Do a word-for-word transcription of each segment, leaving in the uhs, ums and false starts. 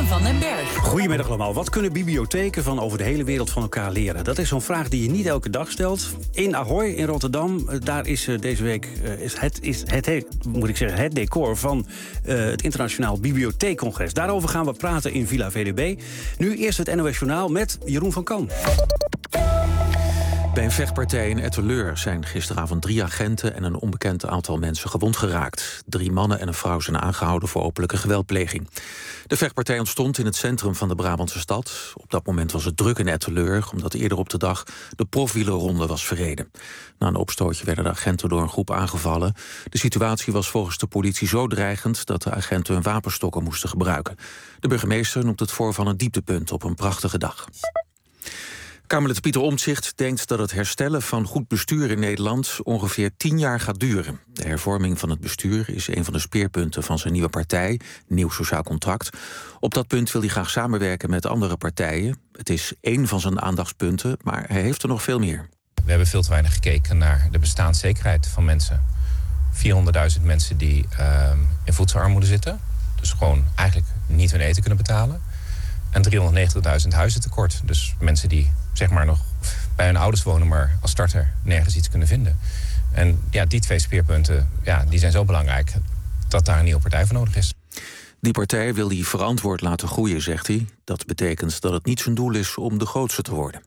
van den Berg. Goedemiddag allemaal. Wat kunnen bibliotheken van over de hele wereld van elkaar leren? Dat is zo'n vraag die je niet elke dag stelt. In Ahoy in Rotterdam, daar is uh, deze week uh, is het, is het, het, moet ik zeggen, het decor van uh, het Internationaal Bibliotheekcongres. Daarover gaan we praten in Villa V D B. Nu eerst het N O S Journaal met Jeroen van Kan. Bij een vechtpartij in Etteleur zijn gisteravond drie agenten en een onbekend aantal mensen gewond geraakt. Drie mannen en een vrouw zijn aangehouden voor openlijke geweldpleging. De vechtpartij ontstond in het centrum van de Brabantse stad. Op dat moment was het druk in Etteleur, omdat eerder op de dag de profwielerronde was verreden. Na een opstootje werden de agenten door een groep aangevallen. De situatie was volgens de politie zo dreigend dat de agenten hun wapenstokken moesten gebruiken. De burgemeester noemt het voorval een dieptepunt op een prachtige dag. Kamerlid Pieter Omtzigt denkt dat het herstellen van goed bestuur in Nederland ongeveer tien jaar gaat duren. De hervorming van het bestuur is een van de speerpunten van zijn nieuwe partij, Nieuw Sociaal Contract. Op dat punt wil hij graag samenwerken met andere partijen. Het is één van zijn aandachtspunten, maar hij heeft er nog veel meer. We hebben veel te weinig gekeken naar de bestaanszekerheid van mensen. vierhonderdduizend mensen die uh, in voedselarmoede zitten. Dus gewoon eigenlijk niet hun eten kunnen betalen. En driehonderdnegentigduizend huizen tekort. Dus mensen die zeg maar nog bij hun ouders wonen, maar als starter nergens iets kunnen vinden. En ja, die twee speerpunten ja, die zijn zo belangrijk dat daar een nieuwe partij voor nodig is. Die partij wil hij verantwoord laten groeien, zegt hij. Dat betekent dat het niet zijn doel is om de grootste te worden.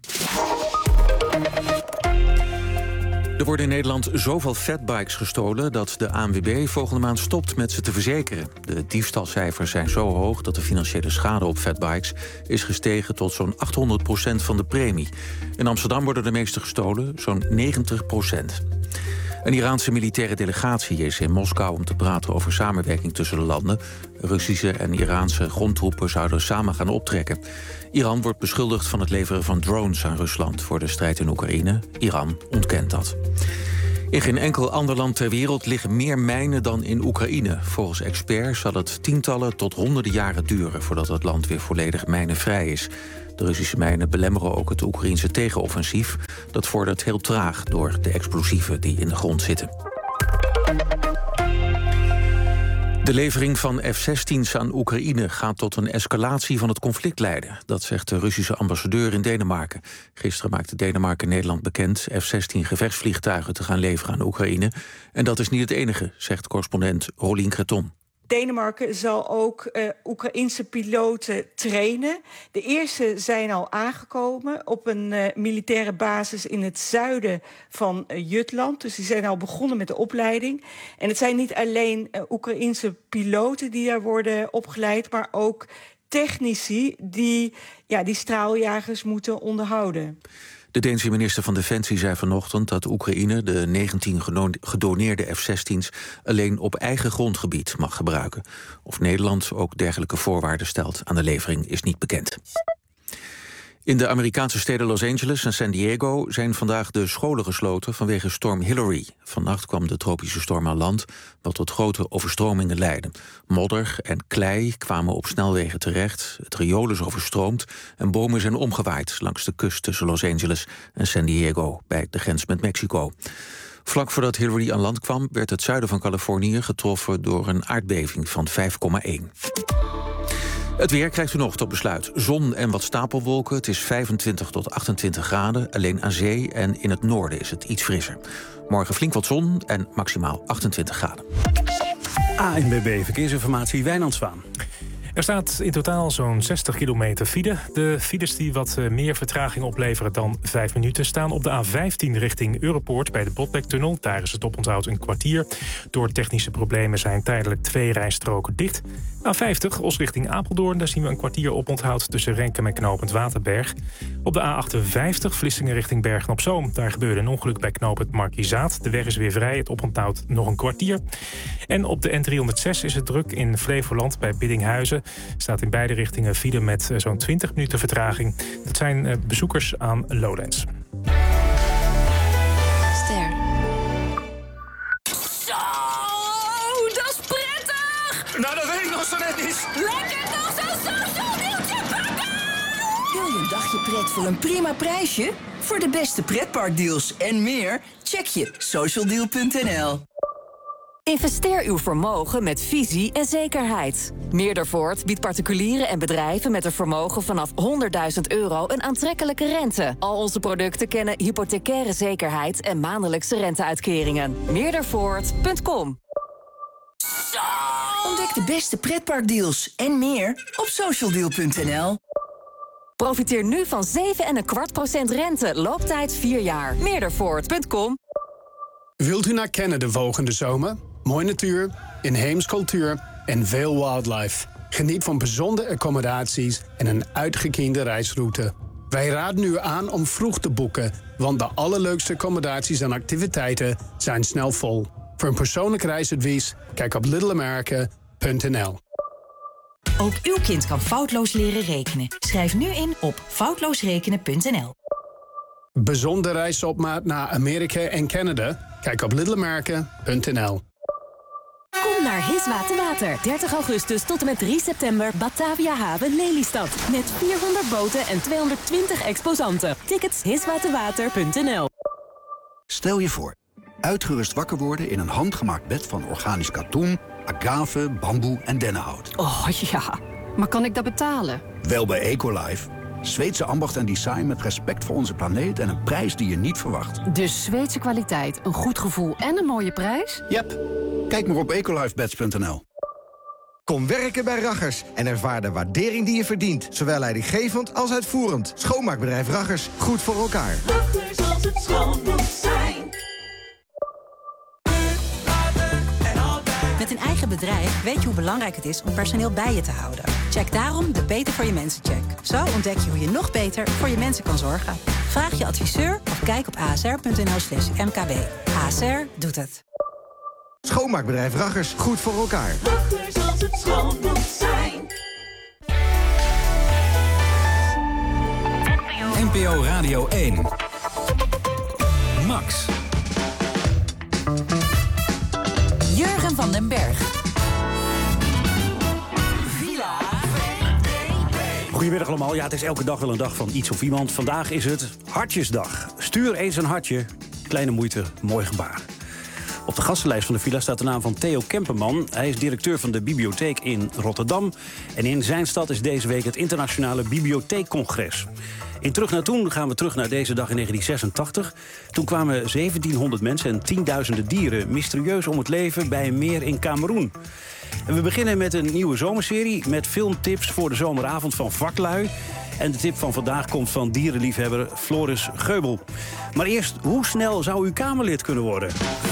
Er worden in Nederland zoveel fatbikes gestolen dat de A N W B volgende maand stopt met ze te verzekeren. De diefstalcijfers zijn zo hoog dat de financiële schade op fatbikes is gestegen tot zo'n achthonderd procent van de premie. In Amsterdam worden de meeste gestolen, zo'n negentig procent. Een Iraanse militaire delegatie is in Moskou om te praten over samenwerking tussen de landen. Russische en Iraanse grondtroepen zouden samen gaan optrekken. Iran wordt beschuldigd van het leveren van drones aan Rusland voor de strijd in Oekraïne. Iran ontkent dat. In geen enkel ander land ter wereld liggen meer mijnen dan in Oekraïne. Volgens experts zal het tientallen tot honderden jaren duren voordat het land weer volledig mijnenvrij is. De Russische mijnen belemmeren ook het Oekraïense tegenoffensief. Dat vordert heel traag door de explosieven die in de grond zitten. De levering van F zestien's aan Oekraïne gaat tot een escalatie van het conflict leiden. Dat zegt de Russische ambassadeur in Denemarken. Gisteren maakte Denemarken Nederland bekend F zestien gevechtsvliegtuigen te gaan leveren aan Oekraïne. En dat is niet het enige, zegt correspondent Rolien Creton. Denemarken zal ook uh, Oekraïense piloten trainen. De eerste zijn al aangekomen op een uh, militaire basis in het zuiden van uh, Jutland. Dus die zijn al begonnen met de opleiding. En het zijn niet alleen uh, Oekraïense piloten die daar worden opgeleid, maar ook technici die ja, die straaljagers moeten onderhouden. De Deense minister van Defensie zei vanochtend dat Oekraïne de negentien gedoneerde F zestien's alleen op eigen grondgebied mag gebruiken. Of Nederland ook dergelijke voorwaarden stelt aan de levering is niet bekend. In de Amerikaanse steden Los Angeles en San Diego zijn vandaag de scholen gesloten vanwege storm Hillary. Vannacht kwam de tropische storm aan land, wat tot grote overstromingen leidde. Modder en klei kwamen op snelwegen terecht, het riool is overstroomd en bomen zijn omgewaaid langs de kust tussen Los Angeles en San Diego bij de grens met Mexico. Vlak voordat Hillary aan land kwam, werd het zuiden van Californië getroffen door een aardbeving van vijf komma één. Het weer krijgt u nog tot besluit. Zon en wat stapelwolken. Het is vijfentwintig tot achtentwintig graden. Alleen aan zee en in het noorden is het iets frisser. Morgen flink wat zon en maximaal achtentwintig graden. A N W B Verkeersinformatie, Wijnand Zwaan. Er staat in totaal zo'n zestig kilometer file. De files die wat meer vertraging opleveren dan vijf minuten... staan op de A vijftien richting Europoort bij de Botlektunnel. Daar is het oponthoud een kwartier. Door technische problemen zijn tijdelijk twee rijstroken dicht. A vijftig, Os richting Apeldoorn. Daar zien we een kwartier oponthoud tussen Renkum en knooppunt Waterberg. Op de A achtenvijftig, Vlissingen richting Bergen-op-Zoom. Daar gebeurde een ongeluk bij knooppunt Markizaat. De weg is weer vrij, het oponthoud nog een kwartier. En op de N driehonderdzes is het druk in Flevoland bij Biddinghuizen. Staat in beide richtingen file met zo'n twintig minuten vertraging. Dat zijn bezoekers aan Lowlands. Ster. Zo, dat is prettig! Nou, dat weet ik nog zo net niet. Lekker toch zo'n social deeltje pakken! Wil je een dagje pret voor een prima prijsje? Voor de beste pretparkdeals en meer, check je socialdeal punt n l. Investeer uw vermogen met visie en zekerheid. Meerdervoort biedt particulieren en bedrijven met een vermogen vanaf honderdduizend euro een aantrekkelijke rente. Al onze producten kennen hypothecaire zekerheid en maandelijkse renteuitkeringen. Meerdervoort punt com. Ontdek de beste pretparkdeals en meer op socialdeal punt n l. Profiteer nu van zeven komma vijf procent rente, looptijd vier jaar. Meerdervoort punt com. Wilt u naar Canada volgende zomer? Mooi natuur, inheems cultuur en veel wildlife. Geniet van bijzondere accommodaties en een uitgekiende reisroute. Wij raden u aan om vroeg te boeken, want de allerleukste accommodaties en activiteiten zijn snel vol. Voor een persoonlijk reisadvies, kijk op little america punt n l. Ook uw kind kan foutloos leren rekenen. Schrijf nu in op foutloosrekenen punt n l. Bijzondere reis op maat naar Amerika en Canada? Kijk op little america punt n l. Kom naar Hiswa Water. dertig augustus tot en met drie september Batavia Haven Lelystad. Met vierhonderd boten en tweehonderdtwintig exposanten. Tickets hiswaterwater punt n l. Stel je voor, uitgerust wakker worden in een handgemaakt bed van organisch katoen, agave, bamboe en dennenhout. Oh ja, maar kan ik dat betalen? Wel bij Ecolife. Zweedse ambacht en design met respect voor onze planeet en een prijs die je niet verwacht. Dus Zweedse kwaliteit, een goed gevoel en een mooie prijs? Yep. Kijk maar op ecolifebeds punt n l. Kom werken bij Raggers en ervaar de waardering die je verdient. Zowel leidinggevend als uitvoerend. Schoonmaakbedrijf Raggers, goed voor elkaar. Raggers als het schoon moet zijn. Met een eigen bedrijf weet je hoe belangrijk het is om personeel bij je te houden. Check daarom de Beter voor je mensen check. Zo ontdek je hoe je nog beter voor je mensen kan zorgen. Vraag je adviseur of kijk op a s r punt n l slash m k b. A S R doet het. Schoonmaakbedrijf Raggers, goed voor elkaar. Raggers als het schoon moet zijn. N P O Radio één. Max. Jurgen van den Berg. Goedemiddag allemaal. Ja, het is elke dag wel een dag van iets of iemand. Vandaag is het Hartjesdag. Stuur eens een hartje. Kleine moeite, mooi gebaar. Op de gastenlijst van de villa staat de naam van Theo Kemperman. Hij is directeur van de bibliotheek in Rotterdam. En in zijn stad is deze week het internationale bibliotheekcongres. In Terug naar Toen gaan we terug naar deze dag in negentien zesentachtig. Toen kwamen zeventienhonderd mensen en tienduizenden dieren mysterieus om het leven bij een meer in Kameroen. En we beginnen met een nieuwe zomerserie met filmtips voor de zomeravond van vaklui. En de tip van vandaag komt van dierenliefhebber Floris Geubel. Maar eerst, hoe snel zou u Kamerlid kunnen worden?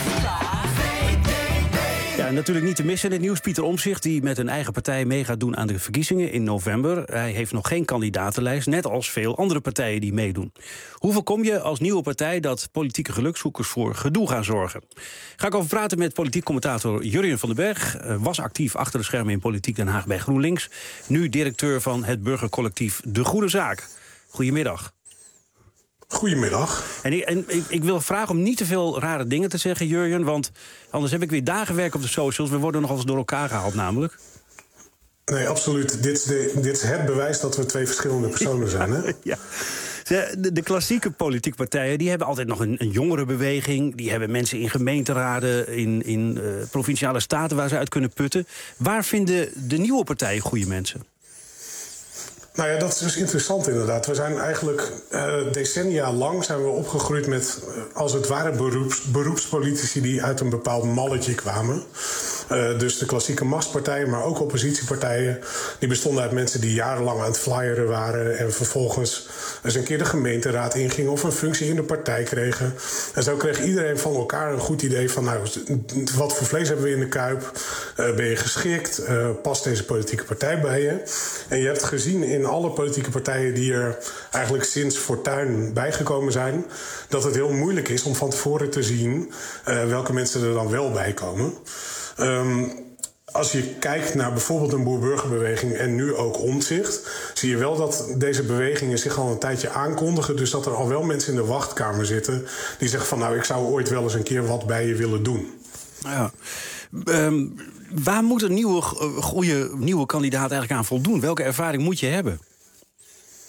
Ja, en natuurlijk niet te missen in het nieuws. Pieter Omtzigt, die met een eigen partij mee gaat doen aan de verkiezingen in november. Hij heeft nog geen kandidatenlijst, net als veel andere partijen die meedoen. Hoe voorkom je als nieuwe partij dat politieke gelukzoekers voor gedoe gaan zorgen? Ga ik over praten met politiek commentator Jurjen van den Berg. Was actief achter de schermen in Politiek Den Haag bij GroenLinks. Nu directeur van het burgercollectief De Goede Zaak. Goedemiddag. Goedemiddag. En, ik, en ik, ik wil vragen om niet te veel rare dingen te zeggen, Jurjen. Want anders heb ik weer dagen werk op de socials. We worden nog eens door elkaar gehaald namelijk. Nee, absoluut. Dit is, de, dit is het bewijs dat we twee verschillende personen zijn, hè? Ja. De, de klassieke politieke partijen die hebben altijd nog een, een jongerenbeweging. Die hebben mensen in gemeenteraden, in, in uh, provinciale staten waar ze uit kunnen putten. Waar vinden de nieuwe partijen goede mensen? Nou ja, dat is dus interessant inderdaad. We zijn eigenlijk uh, decennia lang zijn we opgegroeid met, uh, als het ware, beroeps, beroepspolitici die uit een bepaald malletje kwamen. Uh, dus de klassieke machtspartijen, maar ook oppositiepartijen, die bestonden uit mensen die jarenlang aan het flyeren waren en vervolgens eens een keer de gemeenteraad ingingen of een functie in de partij kregen. En zo kreeg iedereen van elkaar een goed idee van, nou, wat voor vlees hebben we in de kuip? Uh, ben je geschikt? Uh, past deze politieke partij bij je? En je hebt gezien in alle politieke partijen die er eigenlijk sinds Fortuyn bijgekomen zijn, dat het heel moeilijk is om van tevoren te zien uh, welke mensen er dan wel bij komen. Um, als je kijkt naar bijvoorbeeld een boer-burgerbeweging en nu ook Omtzigt, zie je wel dat deze bewegingen zich al een tijdje aankondigen. Dus dat er al wel mensen in de wachtkamer zitten die zeggen van, nou, ik zou ooit wel eens een keer wat bij je willen doen. Ja. Um, waar moet een nieuwe, goede nieuwe kandidaat eigenlijk aan voldoen? Welke ervaring moet je hebben?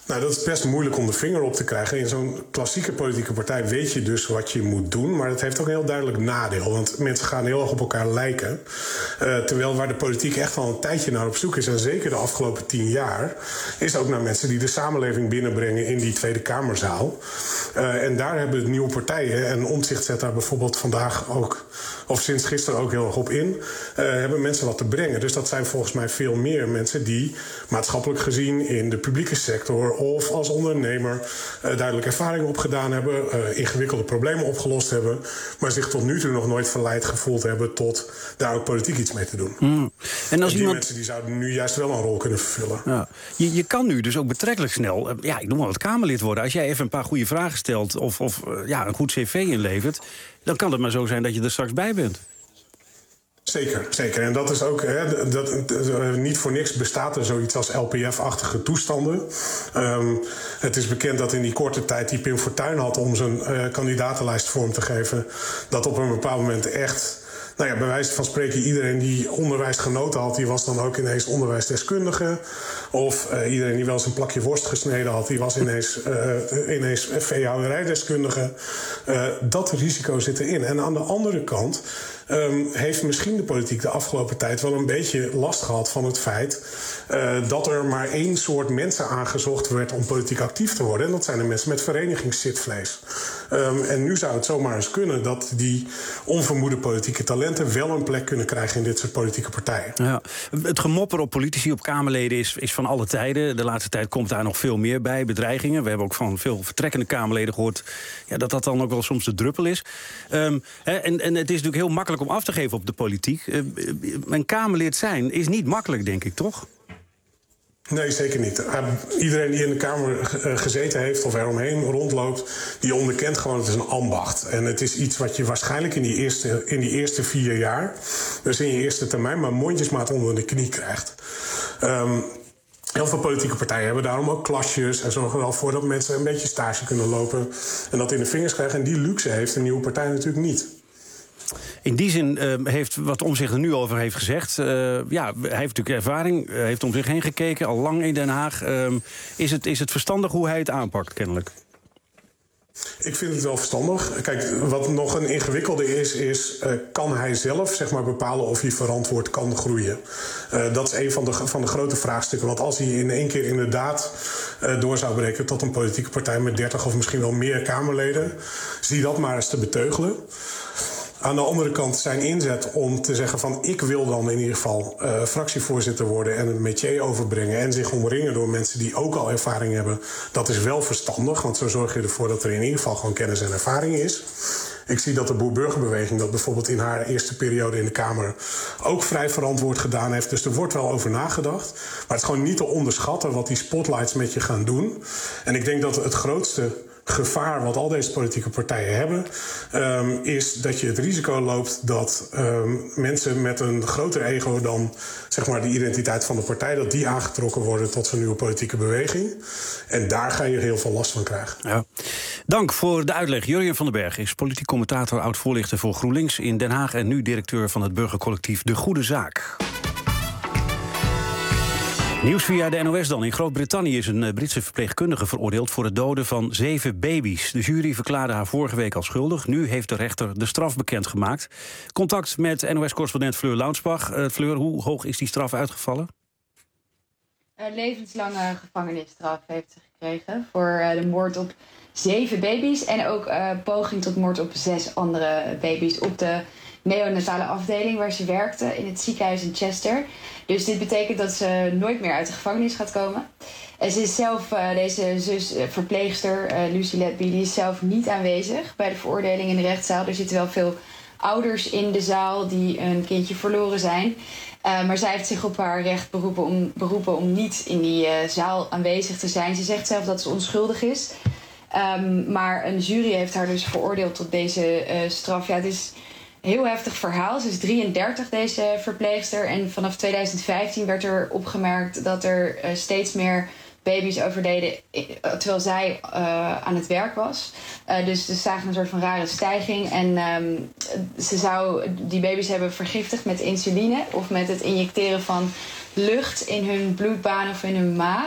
Nou, dat is best moeilijk om de vinger op te krijgen. In zo'n klassieke politieke partij weet je dus wat je moet doen. Maar het heeft ook een heel duidelijk nadeel. Want mensen gaan heel erg op elkaar lijken. Uh, terwijl waar de politiek echt al een tijdje naar op zoek is... en zeker de afgelopen tien jaar... is ook naar mensen die de samenleving binnenbrengen in die Tweede Kamerzaal. Uh, en daar hebben de nieuwe partijen... en Omtzigt zet daar bijvoorbeeld vandaag ook... of sinds gisteren ook heel erg op in... Uh, hebben mensen wat te brengen. Dus dat zijn volgens mij veel meer mensen die... maatschappelijk gezien in de publieke sector... of als ondernemer uh, duidelijk ervaring opgedaan hebben... Uh, ingewikkelde problemen opgelost hebben... maar zich tot nu toe nog nooit verleid gevoeld hebben... tot daar ook politiek iets mee te doen. Mm. En, als en die iemand... mensen die zouden nu juist wel een rol kunnen vervullen. Ja. Je, je kan nu dus ook betrekkelijk snel... Uh, ja, ik noem maar wat Kamerlid worden. Als jij even een paar goede vragen stelt... of, of uh, ja, een goed cv inlevert... dan kan het maar zo zijn dat je er straks bij bent. Zeker, zeker. En dat is ook, hè, dat, dat, niet voor niks bestaat er zoiets als L P F-achtige toestanden. Um, het is bekend dat in die korte tijd die Pim Fortuyn had om zijn uh, kandidatenlijst vorm te geven, dat op een bepaald moment echt... Nou ja, bij wijze van spreken, iedereen die onderwijs genoten had... die was dan ook ineens onderwijsdeskundige. Of uh, iedereen die wel eens een plakje worst gesneden had... die was ineens, uh, inees veehouderijdeskundige. Uh, dat risico zit erin. En aan de andere kant... Um, heeft misschien de politiek de afgelopen tijd wel een beetje last gehad van het feit... Uh, dat er maar één soort mensen aangezocht werd om politiek actief te worden. En dat zijn de mensen met verenigingszidvlees. Um, en nu zou het zomaar eens kunnen dat die onvermoede politieke talenten... wel een plek kunnen krijgen in dit soort politieke partijen. Ja, het gemopper op politici, op Kamerleden is, is van alle tijden. De laatste tijd komt daar nog veel meer bij, bedreigingen. We hebben ook van veel vertrekkende Kamerleden gehoord... Ja, dat dat dan ook wel soms de druppel is. Um, hè, en, en het is natuurlijk heel makkelijk om af te geven op de politiek. Uh, een Kamerlid zijn is niet makkelijk, denk ik, toch? Nee, zeker niet. Uh, iedereen die in de Kamer uh, gezeten heeft of eromheen rondloopt... die onderkent gewoon, het is een ambacht. En het is iets wat je waarschijnlijk in die eerste, in die eerste vier jaar... dus in je eerste termijn, maar mondjesmaat onder de knie krijgt. Um, Heel veel politieke partijen hebben daarom ook klasjes... en zorgen er wel voor dat mensen een beetje stage kunnen lopen... en dat in de vingers krijgen. En die luxe heeft een nieuwe partij natuurlijk niet. In die zin uh, heeft wat Omtzigt er nu over heeft gezegd... Uh, ja, hij heeft natuurlijk ervaring, uh, heeft om zich heen gekeken... al lang in Den Haag. Uh, is, het, is het verstandig hoe hij het aanpakt, kennelijk? Ik vind het wel verstandig. Kijk, wat nog een ingewikkelde is, is uh, kan hij zelf zeg maar, bepalen of hij verantwoord kan groeien? Uh, dat is een van de, van de grote vraagstukken. Want als hij in één keer inderdaad uh, door zou breken tot een politieke partij met dertig of misschien wel meer Kamerleden, zie dat maar eens te beteugelen. Aan de andere kant zijn inzet om te zeggen van... ik wil dan in ieder geval uh, fractievoorzitter worden en een métier overbrengen... en zich omringen door mensen die ook al ervaring hebben... dat is wel verstandig, want zo zorg je ervoor dat er in ieder geval gewoon kennis en ervaring is. Ik zie dat de Boer-Burgerbeweging dat bijvoorbeeld in haar eerste periode in de Kamer... ook vrij verantwoord gedaan heeft, dus er wordt wel over nagedacht. Maar het is gewoon niet te onderschatten wat die spotlights met je gaan doen. En ik denk dat het grootste... gevaar wat al deze politieke partijen hebben... Um, is dat je het risico loopt dat um, mensen met een groter ego... dan zeg maar, de identiteit van de partij... dat die aangetrokken worden tot zo'n nieuwe politieke beweging. En daar ga je heel veel last van krijgen. Ja. Dank voor de uitleg. Jurjen van den Berg is politiek commentator... oud-voorlichter voor GroenLinks in Den Haag... en nu directeur van het burgercollectief De Goede Zaak. Nieuws via de N O S dan. In Groot-Brittannië is een Britse verpleegkundige veroordeeld... voor het doden van zeven baby's. De jury verklaarde haar vorige week al schuldig. Nu heeft de rechter de straf bekendgemaakt. Contact met N O S-correspondent Fleur Launsbach. Uh, Fleur, hoe hoog is die straf uitgevallen? Een levenslange gevangenisstraf heeft ze gekregen... voor uh, de moord op zeven baby's... en ook uh, poging tot moord op zes andere baby's... op de neonatale afdeling waar ze werkte in het ziekenhuis in Chester. Dus dit betekent dat ze nooit meer uit de gevangenis gaat komen. En ze is zelf, uh, deze zus, uh, verpleegster, uh, Lucy Letby, die is zelf niet aanwezig bij de veroordeling in de rechtszaal. Er zitten wel veel ouders in de zaal die een kindje verloren zijn. Uh, maar zij heeft zich op haar recht beroepen om, beroepen om niet in die uh, zaal aanwezig te zijn. Ze zegt zelf dat ze onschuldig is. Um, maar een jury heeft haar dus veroordeeld tot deze uh, straf. Ja, het is een heel heftig verhaal. Ze is drieëndertig, deze verpleegster. En vanaf tweeduizend vijftien werd er opgemerkt dat er uh, steeds meer baby's overleden terwijl zij uh, aan het werk was. Uh, dus ze zagen een soort van rare stijging. En um, ze zou die baby's hebben vergiftigd met insuline of met het injecteren van lucht in hun bloedbaan of in hun maag.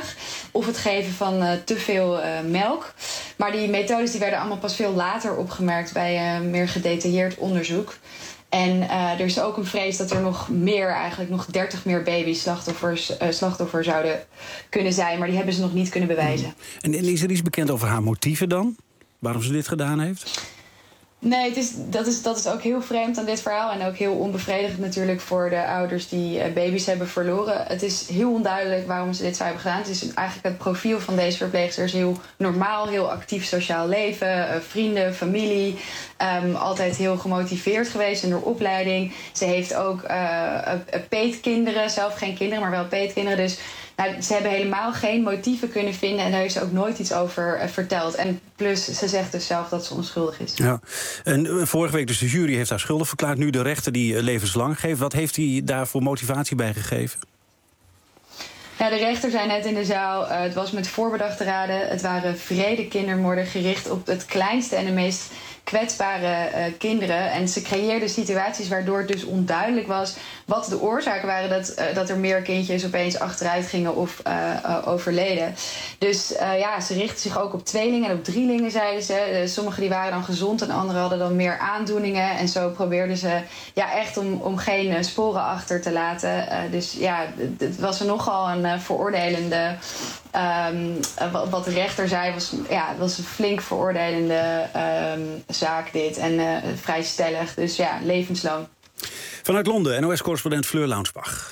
of het geven van uh, te veel uh, melk. Maar die methodes die werden allemaal pas veel later opgemerkt bij uh, meer gedetailleerd onderzoek. En uh, er is ook een vrees dat er nog meer, eigenlijk nog dertig meer baby's slachtoffers, uh, slachtoffer zouden kunnen zijn. Maar die hebben ze nog niet kunnen bewijzen. En is er iets bekend over haar motieven dan? Waarom ze dit gedaan heeft? Nee, het is, dat, is, dat is ook heel vreemd aan dit verhaal. En ook heel onbevredigend natuurlijk voor de ouders die uh, baby's hebben verloren. Het is heel onduidelijk waarom ze dit zou hebben gedaan. Het is eigenlijk het profiel van deze verpleegster is heel normaal, heel actief sociaal leven. Uh, vrienden, familie. Um, altijd heel gemotiveerd geweest in haar opleiding. Ze heeft ook uh, uh, peetkinderen, zelf geen kinderen, maar wel peetkinderen. Dus nou, ze hebben helemaal geen motieven kunnen vinden en daar heeft ze ook nooit iets over uh, verteld. En plus, ze zegt dus zelf dat ze onschuldig is. Ja. En uh, vorige week dus de jury heeft haar schuldig verklaard. Nu de rechter die uh, levenslang geeft. Wat heeft hij daar voor motivatie bij gegeven? Ja, de rechter zei net in de zaal, uh, het was met voorbedachte raden. Het waren wrede kindermoorden gericht op het kleinste en de meest kwetsbare uh, kinderen. En ze creëerden situaties waardoor het dus onduidelijk was wat de oorzaken waren dat, uh, dat er meer kindjes opeens achteruit gingen of uh, uh, overleden. Dus uh, ja, ze richtten zich ook op tweelingen en op drielingen, zeiden ze. Uh, Sommigen die waren dan gezond en anderen hadden dan meer aandoeningen. En zo probeerden ze ja, echt om, om geen uh, sporen achter te laten. Uh, dus ja, het was er nogal een uh, veroordelende... Um, uh, wat de rechter zei was, ja, het was een flink veroordelende um, zaak dit. En uh, vrij stellig, dus ja, levenslang. Vanuit Londen, N O S-correspondent Fleur Launsbach.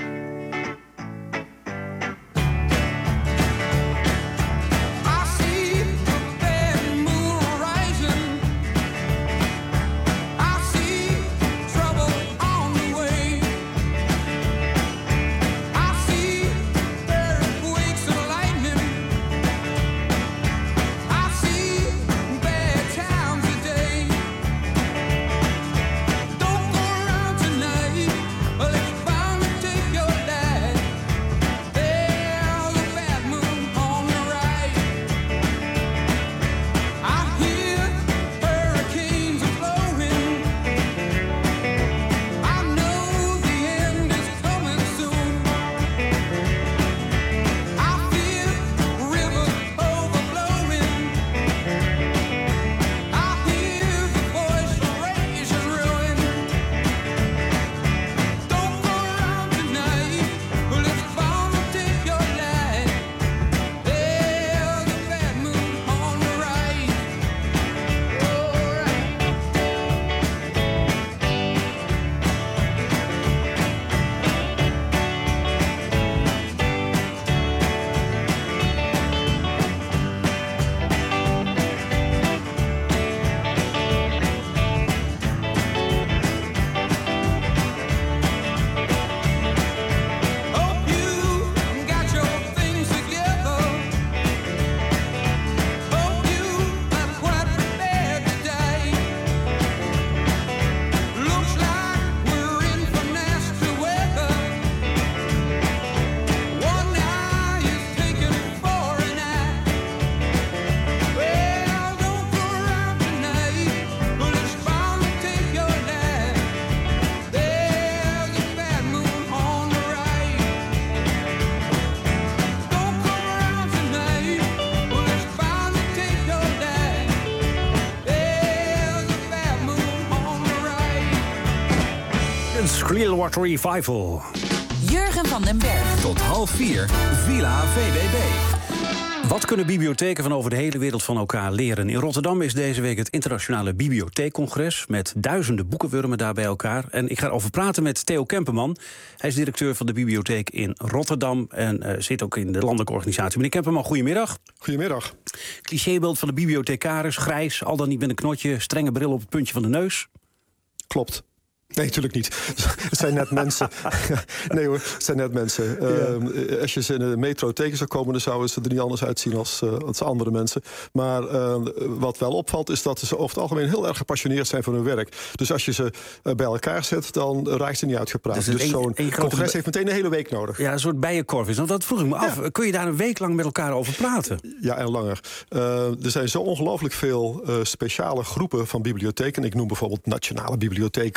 Clearwater Revival. Jurgen van den Berg. Tot half vier, Villa V B B. Wat kunnen bibliotheken van over de hele wereld van elkaar leren? In Rotterdam is deze week het internationale bibliotheekcongres met duizenden boekenwurmen daar bij elkaar. En ik ga erover praten met Theo Kemperman. Hij is directeur van de bibliotheek in Rotterdam en uh, zit ook in de landelijke organisatie. Meneer Kemperman, goedemiddag. Goedemiddag. Clichébeeld van de bibliothecaris, grijs, al dan niet met een knotje, strenge bril op het puntje van de neus. Klopt. Nee, natuurlijk niet. Het zijn net mensen. Nee hoor, het zijn net mensen. Ja. Uh, als je ze in de metro tegen zou komen, dan zouden ze er niet anders uitzien als, uh, als andere mensen. Maar uh, wat wel opvalt, is dat ze over het algemeen heel erg gepassioneerd zijn voor hun werk. Dus als je ze uh, bij elkaar zet, dan raakt ze niet uitgepraat. Dus, dus zo'n congres heeft meteen een hele week nodig. Ja, een soort bijenkorf is. Want dat vroeg ik me af. Ja. Kun je daar een week lang met elkaar over praten? Ja, en langer. Uh, er zijn zo ongelooflijk veel uh, speciale groepen van bibliotheken. Ik noem bijvoorbeeld nationale bibliotheken, openbare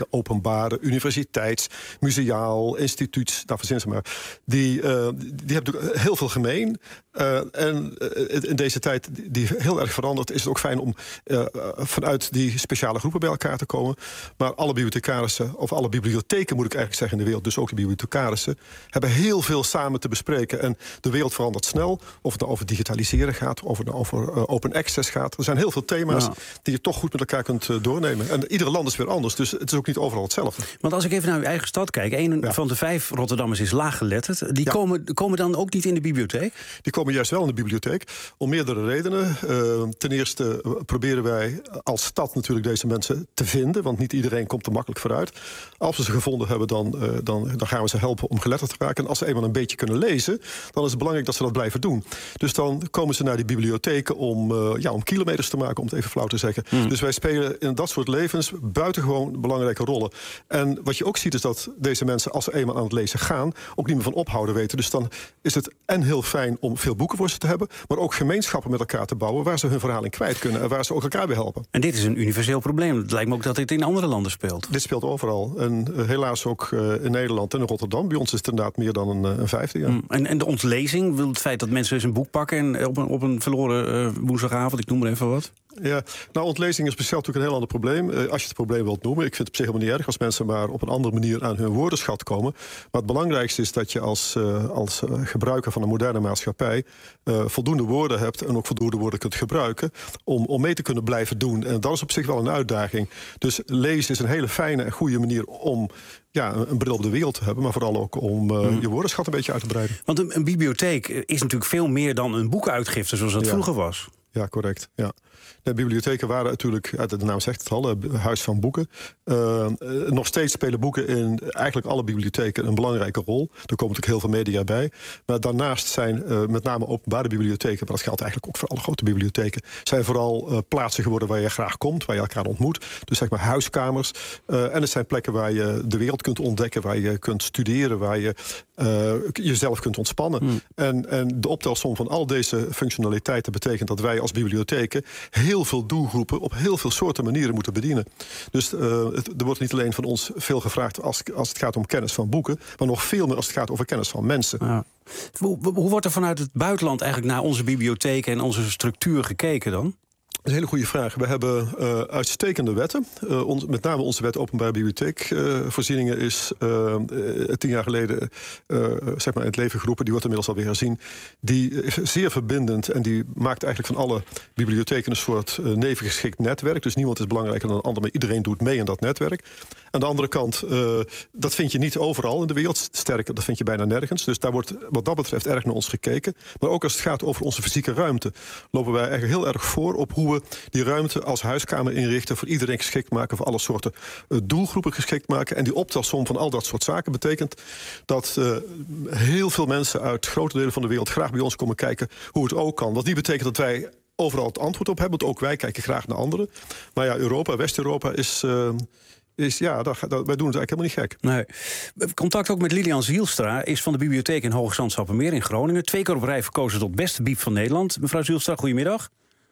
openbare, universiteits, museaal, instituuts, nou verzin ze maar. Die, uh, die hebben natuurlijk heel veel gemeen. Uh, en uh, in deze tijd die heel erg verandert, is het ook fijn om uh, vanuit die speciale groepen bij elkaar te komen. Maar alle bibliothecarissen, of alle bibliotheken moet ik eigenlijk zeggen in de wereld, dus ook de bibliothecarissen, hebben heel veel samen te bespreken. En de wereld verandert snel. Of het nou over digitaliseren gaat, of het nou over uh, open access gaat. Er zijn heel veel thema's ja. die je toch goed met elkaar kunt uh, doornemen. En iedere land is weer anders, dus het is ook niet overal hetzelfde. Want als ik even naar uw eigen stad kijk, een ja. van de vijf Rotterdammers is laaggeletterd. Die ja. komen, komen dan ook niet in de bibliotheek? Die komen juist wel in de bibliotheek, om meerdere redenen. Uh, ten eerste proberen wij als stad natuurlijk deze mensen te vinden, want niet iedereen komt er makkelijk vooruit. Als we ze gevonden hebben, dan, uh, dan, dan gaan we ze helpen om geletterd te raken. En als ze eenmaal een beetje kunnen lezen, dan is het belangrijk dat ze dat blijven doen. Dus dan komen ze naar die bibliotheken om, uh, ja, om kilometers te maken, om het even flauw te zeggen. Mm. Dus wij spelen in dat soort levens buitengewoon belangrijke rollen. En wat je ook ziet is dat deze mensen, als ze eenmaal aan het lezen gaan, ook niet meer van ophouden weten. Dus dan is het en heel fijn om veel boeken voor ze te hebben, maar ook gemeenschappen met elkaar te bouwen waar ze hun verhaal in kwijt kunnen en waar ze ook elkaar bij helpen. En dit is een universeel probleem. Het lijkt me ook dat dit in andere landen speelt. Dit speelt overal. En uh, helaas ook uh, in Nederland en in Rotterdam. Bij ons is het inderdaad meer dan een, een vijfde. Ja. Mm. En, en de ontlezing, wil het feit dat mensen eens een boek pakken en op een, op een verloren uh, woensdagavond, ik noem maar even wat. Ja, nou, ontlezing is speciaal natuurlijk een heel ander probleem. Uh, als je het probleem wilt noemen. Ik vind het op zich helemaal niet erg als mensen maar op een andere manier aan hun woordenschat komen. Maar het belangrijkste is dat je als, uh, als uh, gebruiker van een moderne maatschappij uh, voldoende woorden hebt en ook voldoende woorden kunt gebruiken om, om mee te kunnen blijven doen. En dat is op zich wel een uitdaging. Dus lezen is een hele fijne en goede manier om ja, een bril op de wereld te hebben, maar vooral ook om uh, mm. je woordenschat een beetje uit te breiden. Want een, een bibliotheek is natuurlijk veel meer dan een boekenuitgifte zoals dat ja. vroeger was. Ja, correct. Ja. De bibliotheken waren natuurlijk, de naam zegt het al, huis van boeken. Uh, nog steeds spelen boeken in eigenlijk alle bibliotheken een belangrijke rol. Er komen natuurlijk heel veel media bij. Maar daarnaast zijn uh, met name openbare bibliotheken, maar dat geldt eigenlijk ook voor alle grote bibliotheken, zijn vooral uh, plaatsen geworden waar je graag komt, waar je elkaar ontmoet. Dus zeg maar huiskamers. Uh, en het zijn plekken waar je de wereld kunt ontdekken, waar je kunt studeren, waar je uh, jezelf kunt ontspannen. Hmm. En, en de optelsom van al deze functionaliteiten betekent dat wij als bibliotheken heel heel veel doelgroepen op heel veel soorten manieren moeten bedienen. Dus uh, het, er wordt niet alleen van ons veel gevraagd als, als het gaat om kennis van boeken, maar nog veel meer als het gaat over kennis van mensen. Ja. Hoe, hoe wordt er vanuit het buitenland eigenlijk naar onze bibliotheken en onze structuur gekeken dan? Dat is een hele goede vraag. We hebben uh, uitstekende wetten. Uh, ons, met name onze wet openbare bibliotheekvoorzieningen uh, is uh, tien jaar geleden uh, zeg maar in het leven geroepen. Die wordt inmiddels alweer herzien. Die is zeer verbindend en die maakt eigenlijk van alle bibliotheken een soort uh, nevengeschikt netwerk. Dus niemand is belangrijker dan een ander, maar iedereen doet mee in dat netwerk. Aan de andere kant, uh, dat vind je niet overal in de wereld. Sterker, dat vind je bijna nergens. Dus daar wordt wat dat betreft erg naar ons gekeken. Maar ook als het gaat over onze fysieke ruimte, lopen wij eigenlijk heel erg voor op hoe we die ruimte als huiskamer inrichten, voor iedereen geschikt maken, voor alle soorten uh, doelgroepen geschikt maken. En die optelsom van al dat soort zaken betekent dat uh, heel veel mensen uit grote delen van de wereld graag bij ons komen kijken hoe het ook kan. Want die betekent dat wij overal het antwoord op hebben, want ook wij kijken graag naar anderen. Maar ja, Europa, West-Europa is Uh, Is, ja, dat, dat, wij doen het eigenlijk helemaal niet gek. Nee. Contact ook met Lilian Zielstra is van de bibliotheek in Hoogezand-Sappemeer in Groningen. Twee keer op rij verkozen tot beste bieb van Nederland. Mevrouw Zielstra, goedemiddag.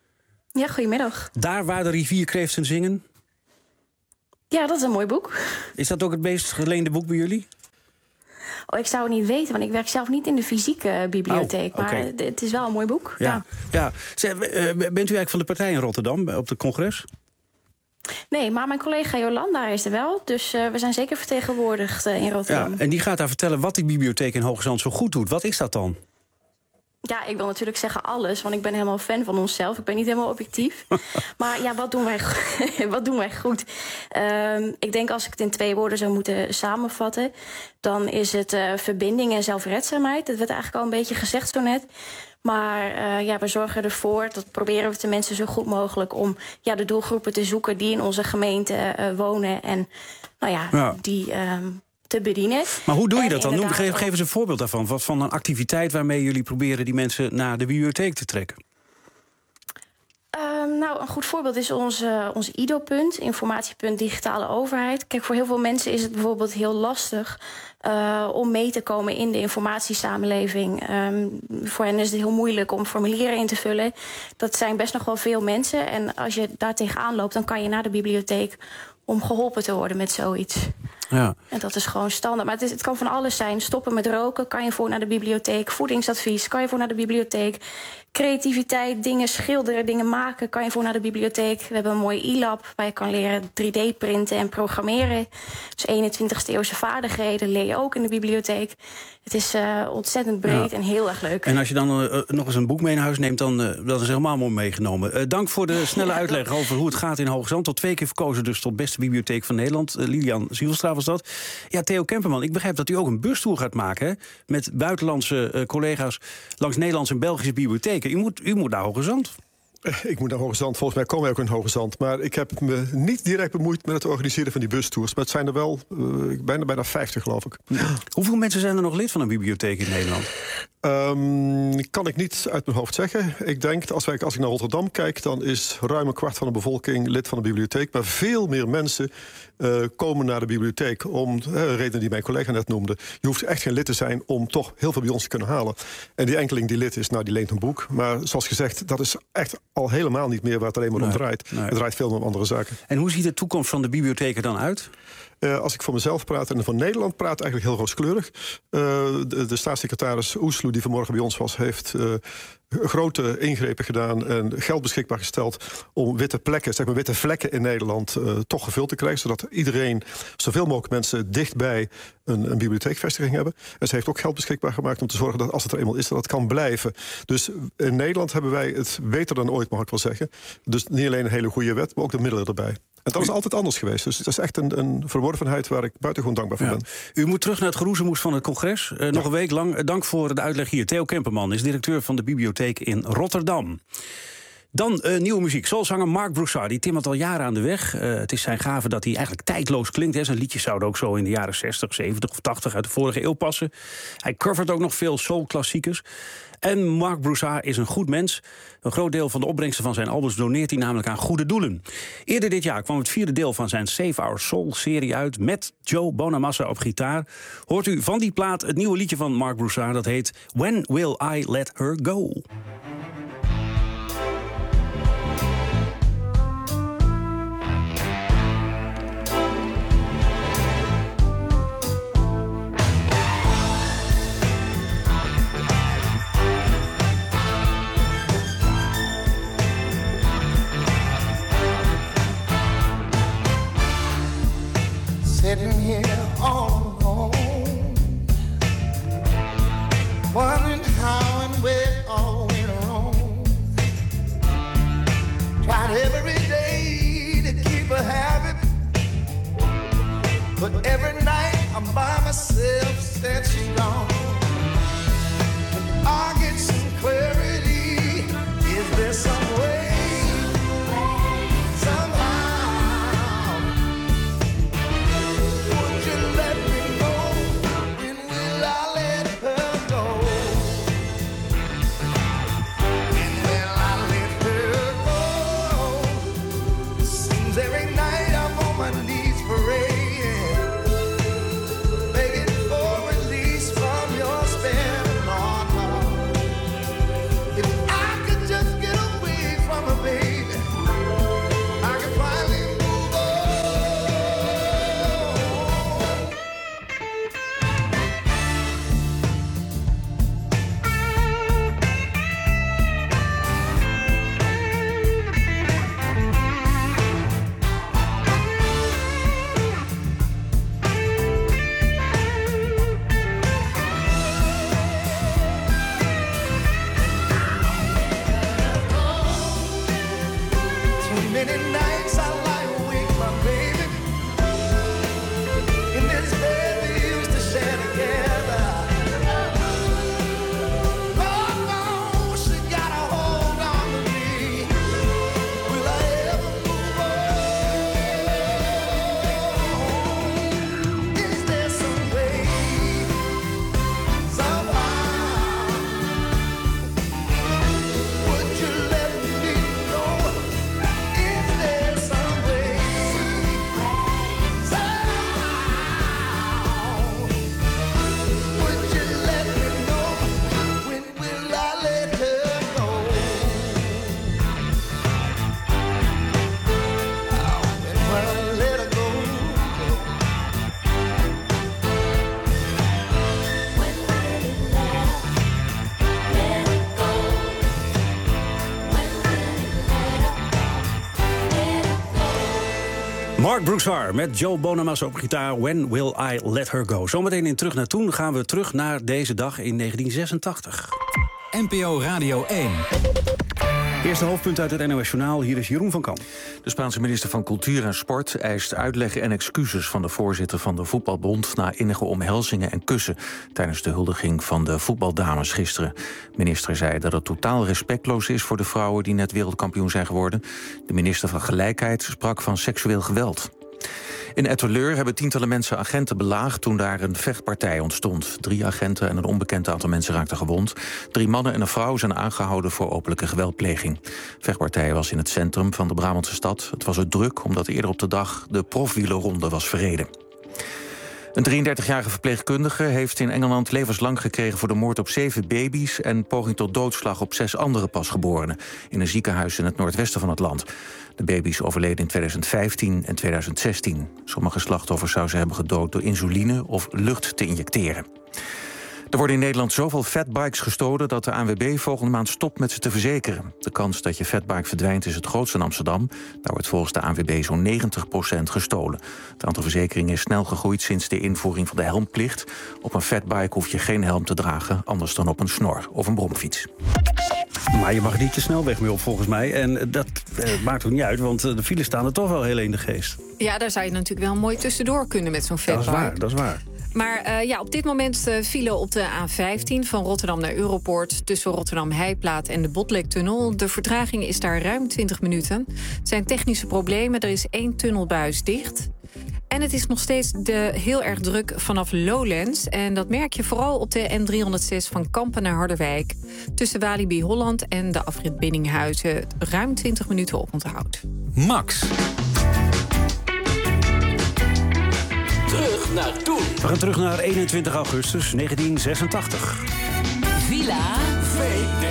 Ja, goedemiddag. Daar waar de rivierkreeften zingen? Ja, dat is een mooi boek. Is dat ook het meest geleende boek bij jullie? Oh, ik zou het niet weten, want ik werk zelf niet in de fysieke bibliotheek. Oh, okay. Maar het is wel een mooi boek. Ja. Ja. Ja. Zeg, bent u eigenlijk van de partij in Rotterdam op het congres? Nee, maar mijn collega Jolanda is er wel. Dus uh, we zijn zeker vertegenwoordigd uh, in Rotterdam. Ja, en die gaat daar vertellen wat die bibliotheek in Hoogezand zo goed doet. Wat is dat dan? Ja, ik wil natuurlijk zeggen alles, want ik ben helemaal fan van onszelf. Ik ben niet helemaal objectief. Maar ja, wat doen wij, wat doen wij goed? Um, ik denk als ik het in twee woorden zou moeten samenvatten, dan is het uh, verbinding en zelfredzaamheid. Dat werd eigenlijk al een beetje gezegd zo net. Maar uh, ja, we zorgen ervoor, dat proberen we de mensen zo goed mogelijk om ja, de doelgroepen te zoeken die in onze gemeente uh, wonen en nou ja, ja. die um, te bedienen. Maar hoe doe je dat dan? Noem, geef, geef eens een voorbeeld daarvan. Wat van een activiteit waarmee jullie proberen die mensen naar de bibliotheek te trekken. Uh, nou, een goed voorbeeld is ons, uh, ons I D O-punt, informatiepunt digitale overheid. Kijk, voor heel veel mensen is het bijvoorbeeld heel lastig uh, om mee te komen in de informatiesamenleving. Um, voor hen is het heel moeilijk om formulieren in te vullen. Dat zijn best nog wel veel mensen. En als je daar tegenaan loopt, dan kan je naar de bibliotheek om geholpen te worden met zoiets. Ja. En dat is gewoon standaard. Maar het, is, het kan van alles zijn. Stoppen met roken, kan je voor naar de bibliotheek. Voedingsadvies, kan je voor naar de bibliotheek. Creativiteit, dingen schilderen, dingen maken, kan je voor naar de bibliotheek. We hebben een mooi e-lab waar je kan leren drie D printen en programmeren. Dus eenentwintigste eeuwse vaardigheden leer je ook in de bibliotheek. Het is uh, ontzettend breed ja. en heel erg leuk. En als je dan uh, nog eens een boek mee naar huis neemt, dan uh, dat is helemaal mooi meegenomen. Uh, dank voor de snelle uitleg over hoe het gaat in Hoogezand. Tot twee keer verkozen dus tot beste bibliotheek van Nederland. Uh, Lilian Zielstra was dat. Ja, Theo Kemperman, ik begrijp dat u ook een bustour gaat maken, hè, met buitenlandse uh, collega's langs Nederlandse en Belgische bibliotheken. U moet, u moet naar Hoogezand. Ik moet naar Hoogezand. Volgens mij komen wij ook in Hoogezand. Maar ik heb me niet direct bemoeid met het organiseren van die bustours. Maar het zijn er wel uh, bijna, bijna vijftig, geloof ik. Hoeveel mensen zijn er nog lid van een bibliotheek in Nederland? Um, kan ik niet uit mijn hoofd zeggen. Ik denk, als, wij, als ik naar Rotterdam kijk, dan is ruim een kwart van de bevolking lid van de bibliotheek. Maar veel meer mensen uh, komen naar de bibliotheek om uh, reden die mijn collega net noemde. Je hoeft echt geen lid te zijn om toch heel veel bij ons te kunnen halen. En die enkeling die lid is, nou, die leent een boek. Maar zoals gezegd, dat is echt al helemaal niet meer waar het alleen maar nee, om draait. Nee. Het draait veel meer om andere zaken. En hoe ziet de toekomst van de bibliotheken dan uit? Uh, als ik voor mezelf praat en van Nederland praat, eigenlijk heel rooskleurig. Uh, de, de staatssecretaris Oesloe, die vanmorgen bij ons was, heeft uh, grote ingrepen gedaan en geld beschikbaar gesteld om witte plekken, zeg maar witte vlekken in Nederland uh, toch gevuld te krijgen, zodat iedereen, zoveel mogelijk mensen dichtbij een, een bibliotheekvestiging hebben. En ze heeft ook geld beschikbaar gemaakt om te zorgen dat als het er eenmaal is, dat het kan blijven. Dus in Nederland hebben wij het beter dan ooit, mag ik wel zeggen. Dus niet alleen een hele goede wet, maar ook de middelen erbij. En dat is altijd anders geweest. Dus het is echt een, een verworvenheid waar ik buitengewoon dankbaar voor ja. ben. U moet terug naar het geroezemoes van het congres. Uh, ja. Nog een week lang. Dank voor de uitleg hier. Theo Kemperman is directeur van de bibliotheek in Rotterdam. Dan uh, nieuwe muziek. Soulzanger Mark Broussard, die timmert al jaren aan de weg. Uh, het is zijn gave dat hij eigenlijk tijdloos klinkt. Hè. Zijn liedjes zouden ook zo in de jaren zestig, zeventig of tachtig uit de vorige eeuw passen. Hij covert ook nog veel soulklassiekers. En Mark Broussard is een goed mens. Een groot deel van de opbrengsten van zijn albums doneert hij namelijk aan goede doelen. Eerder dit jaar kwam het vierde deel van zijn Save Our Soul-serie uit met Joe Bonamassa op gitaar. Hoort u van die plaat het nieuwe liedje van Mark Broussard, dat heet When Will I Let Her Go? Sitting here all alone, wondering how and where all went Mark Broussard met Joe Bonamassa op gitaar. When Will I Let Her Go? Zometeen in Terug naar Toen gaan we terug naar deze dag in negentien zesentachtig. N P O Radio één. Eerste hoofdpunt uit het N O S Journaal. Hier is Jeroen van Kamp. De Spaanse minister van Cultuur en Sport eist uitleg en excuses van de voorzitter van de Voetbalbond na innige omhelzingen en kussen tijdens de huldiging van de voetbaldames gisteren. De minister zei dat het totaal respectloos is voor de vrouwen die net wereldkampioen zijn geworden. De minister van Gelijkheid sprak van seksueel geweld. In Etteleur hebben tientallen mensen agenten belaagd toen daar een vechtpartij ontstond. Drie agenten en een onbekend aantal mensen raakten gewond. Drie mannen en een vrouw zijn aangehouden voor openlijke geweldpleging. De vechtpartij was in het centrum van de Brabantse stad. Het was er druk omdat eerder op de dag de profwielerronde was verreden. Een drieëndertigjarige verpleegkundige heeft in Engeland levenslang gekregen voor de moord op zeven baby's en poging tot doodslag op zes andere pasgeborenen in een ziekenhuis in het noordwesten van het land. De baby's overleden in tweeduizend vijftien en tweeduizend zestien. Sommige slachtoffers zou ze hebben gedood door insuline of lucht te injecteren. Er worden in Nederland zoveel fatbikes gestolen dat de A N W B volgende maand stopt met ze te verzekeren. De kans dat je fatbike verdwijnt is het grootst in Amsterdam. Daar wordt volgens de A N W B zo'n negentig procent gestolen. Het aantal verzekeringen is snel gegroeid sinds de invoering van de helmplicht. Op een fatbike hoef je geen helm te dragen, anders dan op een snor of een bromfiets. Maar je mag niet de snelweg meer op volgens mij. En dat eh, maakt ook niet uit, want de files staan er toch wel heel in de geest. Ja, daar zou je natuurlijk wel mooi tussendoor kunnen met zo'n fatbike. Dat is waar, dat is waar. Maar uh, ja, op dit moment uh, vielen op de A vijftien van Rotterdam naar Europoort tussen Rotterdam-Heiplaat en de Botlektunnel. De vertraging is daar ruim twintig minuten. Het zijn technische problemen, er is één tunnelbuis dicht. En het is nog steeds de, heel erg druk vanaf Lowlands. En dat merk je vooral op de N driehonderdzes van Kampen naar Harderwijk. Tussen Walibi Holland en de afrit Biddinghuizen. Ruim twintig minuten op onthoud. Max. Terug naar toen. We gaan terug naar eenentwintig augustus negentien zesentachtig. Villa V D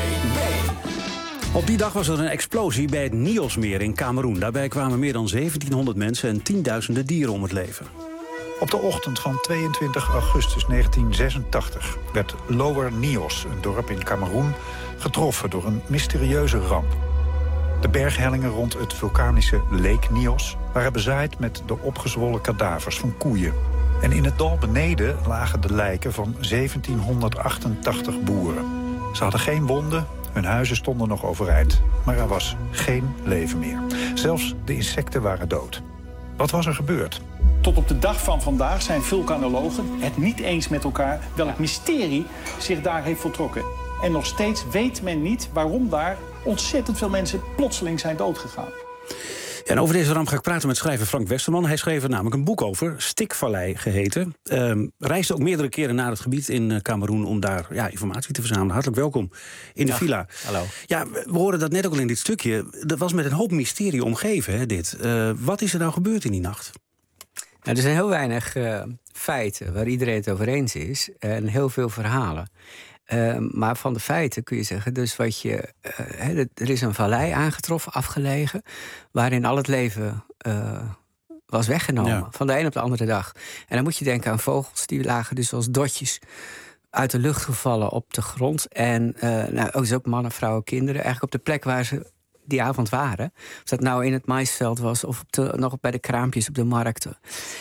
B. Op die dag was er een explosie bij het Niosmeer in Kameroen. Daarbij kwamen meer dan zeventienhonderd mensen en tienduizenden dieren om het leven. Op de ochtend van tweeëntwintig augustus negentien zesentachtig werd Lower Nios, een dorp in Kameroen, getroffen door een mysterieuze ramp. De berghellingen rond het vulkanische Lake Nios waren bezaaid met de opgezwollen kadavers van koeien. En in het dal beneden lagen de lijken van zeventienhonderdachtentachtig boeren. Ze hadden geen wonden, hun huizen stonden nog overeind. Maar er was geen leven meer. Zelfs de insecten waren dood. Wat was er gebeurd? Tot op de dag van vandaag zijn vulkanologen het niet eens met elkaar welk mysterie zich daar heeft voltrokken. En nog steeds weet men niet waarom daar ontzettend veel mensen plotseling zijn doodgegaan. Ja, en over deze ramp ga ik praten met schrijver Frank Westerman. Hij schreef er namelijk een boek over, Stikvallei geheten. Uh, reisde ook meerdere keren naar het gebied in Kameroen om daar ja, informatie te verzamelen. Hartelijk welkom in de ja, villa. Hallo. Ja, we hoorden dat net ook al in dit stukje. Dat was met een hoop mysterie omgeven, hè, dit. Uh, wat is er nou gebeurd in die nacht? Nou, er zijn heel weinig uh, feiten waar iedereen het over eens is. En heel veel verhalen. Uh, maar van de feiten kun je zeggen, dus wat je, uh, he, er is een vallei aangetroffen, afgelegen, waarin al het leven uh, was weggenomen. Ja. Van de een op de andere dag. En dan moet je denken aan vogels, die lagen dus als dotjes uit de lucht gevallen op de grond. En uh, nou, ook, dus ook mannen, vrouwen, kinderen, eigenlijk op de plek waar ze die avond waren. Of dat nou in het maisveld was of op de, nog bij de kraampjes op de markten.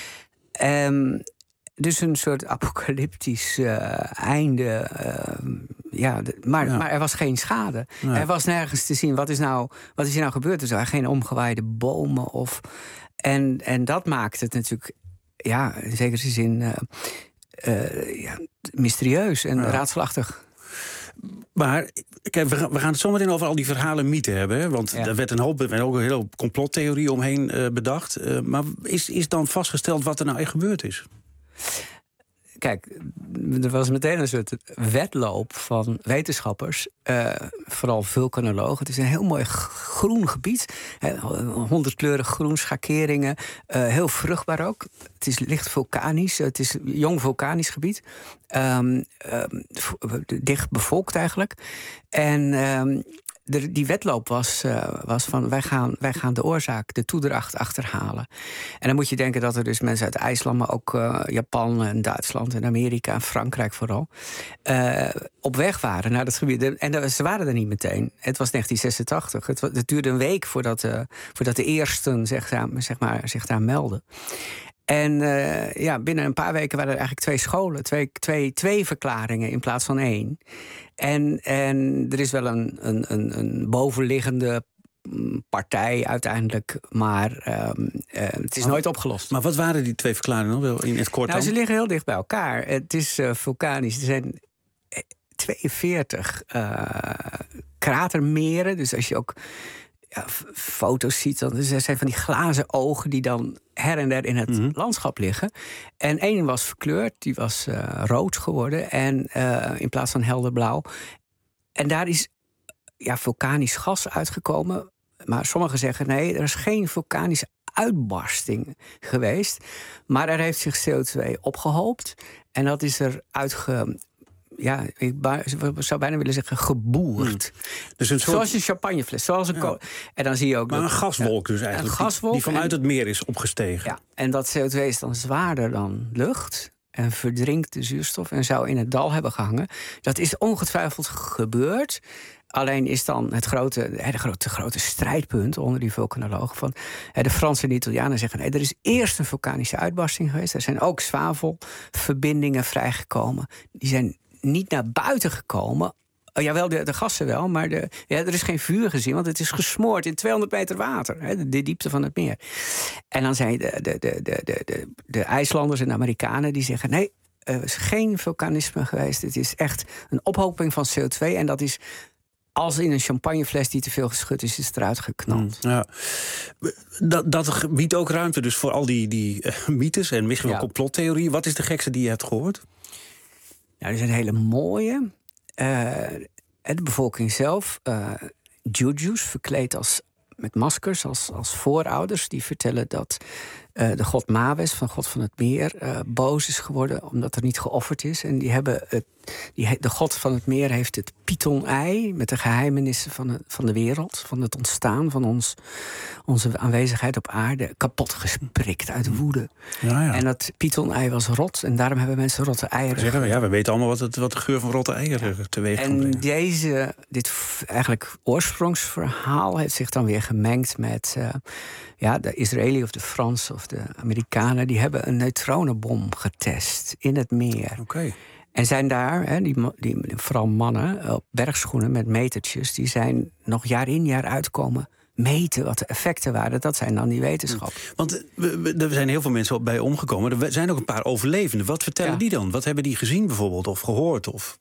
Um, Dus een soort apocalyptisch uh, einde. Uh, ja, de, maar, ja. maar er was geen schade. Nee. Er was nergens te zien, wat is, nou, wat is hier nou gebeurd? Er waren geen omgewaaide bomen. Of, en, en dat maakt het natuurlijk, ja, in zekere zin, uh, uh, ja, mysterieus en ja. raadselachtig. Maar kijk, we gaan, we gaan het zo meteen over al die verhalen mythen hebben. Hè? Want ja. er werd een hoop, er ook een hele complottheorie omheen uh, bedacht. Uh, maar is, is dan vastgesteld wat er nou echt gebeurd is? Kijk, er was meteen een soort wedloop van wetenschappers, uh, vooral vulkanologen. Het is een heel mooi groen gebied, honderdkleurig groen, schakeringen, uh, heel vruchtbaar ook. Het is licht vulkanisch, het is een jong vulkanisch gebied, um, um, dicht bevolkt eigenlijk. En um, de, die wedloop was, uh, was van wij gaan, wij gaan de oorzaak, de toedracht achterhalen. En dan moet je denken dat er dus mensen uit IJsland, maar ook uh, Japan en Duitsland en Amerika en Frankrijk vooral, uh, op weg waren naar dat gebied. En uh, ze waren er niet meteen. Het was negentien zesentachtig. Het, het duurde een week voordat, uh, voordat de eersten zeg, zeg maar, zich daar melden. En uh, ja, binnen een paar weken waren er eigenlijk twee scholen. Twee, twee, twee verklaringen in plaats van één. En, en er is wel een, een, een, een bovenliggende partij uiteindelijk. Maar um, uh, het is maar, nooit opgelost. Maar wat waren die twee verklaringen dan in het kort? Nou, ze liggen heel dicht bij elkaar. Het is uh, vulkanisch. Er zijn tweeënveertig uh, kratermeren. Dus als je ook ja, foto's ziet, dan er zijn van die glazen ogen die dan her en der in het mm-hmm. landschap liggen. En één was verkleurd, die was uh, rood geworden en uh, in plaats van helder blauw. En daar is ja, vulkanisch gas uitgekomen. Maar sommigen zeggen nee, er is geen vulkanische uitbarsting geweest. Maar er heeft zich C O twee opgehoopt. En dat is er uitge... Ja, ik zou bijna willen zeggen geboerd. Hmm. Dus een soort... Zoals een champagnefles. Zoals een ja. ko- en dan zie je ook... Maar dat, een gaswolk dus eigenlijk. Een gaswolk die vanuit en, het meer is opgestegen. Ja, en dat C O twee is dan zwaarder dan lucht. En verdrinkt de zuurstof en zou in het dal hebben gehangen. Dat is ongetwijfeld gebeurd. Alleen is dan het grote, de grote, grote strijdpunt onder die vulkanologen van de Fransen en de Italianen zeggen nee, er is eerst een vulkanische uitbarsting geweest. Er zijn ook zwavelverbindingen vrijgekomen. Die zijn niet naar buiten gekomen. Oh, jawel, de, de gassen wel, maar de, ja, er is geen vuur gezien, want het is gesmoord in tweehonderd meter water. Hè, de, de diepte van het meer. En dan zijn de, de, de, de, de, de, de IJslanders en de Amerikanen die zeggen nee, er is geen vulkanisme geweest. Het is echt een ophoping van C O twee en dat is als in een champagnefles die te veel geschud is, is het eruit geknald. Ja. Dat, dat biedt ook ruimte dus voor al die, die uh, mythes en misschien wel ja. complottheorieën. Wat is de gekste die je hebt gehoord? Nou, er zijn hele mooie. Uh, de bevolking zelf, uh, jujus, verkleed als, met maskers als, als voorouders, die vertellen dat uh, de god Mawes, van god van het meer, uh, boos is geworden omdat er niet geofferd is. En die hebben het, die, de god van het meer heeft het Python-ei met de geheimenissen van de, van de wereld, van het ontstaan van ons, onze aanwezigheid op aarde, kapot gesprikt uit woede. Ja, ja. En dat Python-ei was rot en daarom hebben mensen rotte eieren. Zeggen we, ja, we weten allemaal wat, het, wat de geur van rotte eieren ja. teweeg kan brengen. En deze, dit eigenlijk oorsprongsverhaal heeft zich dan weer gemengd met uh, ja, de Israëli of de Fransen of de Amerikanen. Die hebben een neutronenbom getest in het meer. Okay. En zijn daar, hè, die, die, vooral mannen op bergschoenen met metertjes, die zijn nog jaar in jaar uitkomen meten wat de effecten waren. Dat zijn dan die wetenschappen. Want er zijn heel veel mensen bij omgekomen. Er zijn ook een paar overlevenden. Wat vertellen ja. die dan? Wat hebben die gezien bijvoorbeeld of gehoord? Of...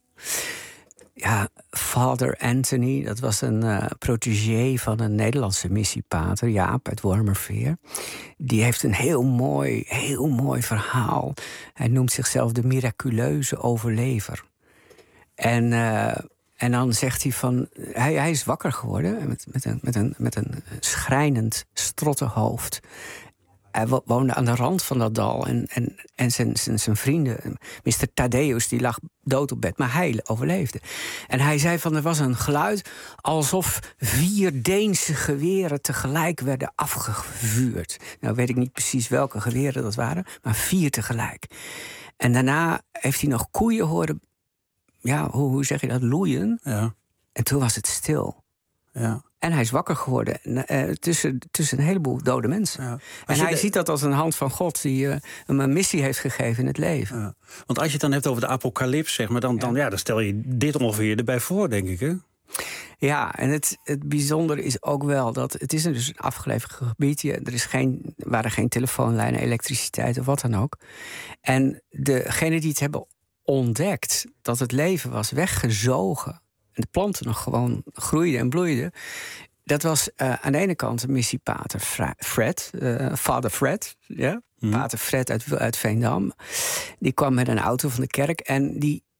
Ja, Father Anthony, dat was een uh, protégé van een Nederlandse missiepater, Jaap uit Wormerveer. Die heeft een heel mooi, heel mooi verhaal. Hij noemt zichzelf de miraculeuze overlever. En, uh, en dan zegt hij van, hij, hij is wakker geworden met, met, een, met, een, met een schrijnend strottenhoofd. Hij woonde aan de rand van dat dal. En, en, en zijn, zijn, zijn vrienden, mister Thaddeus, die lag dood op bed. Maar hij overleefde. En hij zei van, er was een geluid alsof vier Deense geweren tegelijk werden afgevuurd. Nou weet ik niet precies welke geweren dat waren, maar vier tegelijk. En daarna heeft hij nog koeien horen, ja, hoe, hoe zeg je dat, loeien. Ja. En toen was het stil. Ja. En hij is wakker geworden uh, tussen, tussen een heleboel dode mensen. Ja. En hij de... ziet dat als een hand van God die uh, hem een missie heeft gegeven in het leven. Ja. Want als je het dan hebt over de apocalyps, zeg maar, dan, ja. Dan, ja, dan stel je dit ongeveer erbij voor, denk ik, hè? Ja, en het, het bijzondere is ook wel dat het is dus een afgelegen gebied. Er is geen, waren geen telefoonlijnen, elektriciteit of wat dan ook. En degenen die het hebben ontdekt dat het leven was weggezogen en de planten nog gewoon groeiden en bloeiden. Dat was uh, aan de ene kant een missiepater Fred, uh, vader Fred, ja? mm. pater Fred uit, uit Veendam. Die kwam met een auto van de kerk en die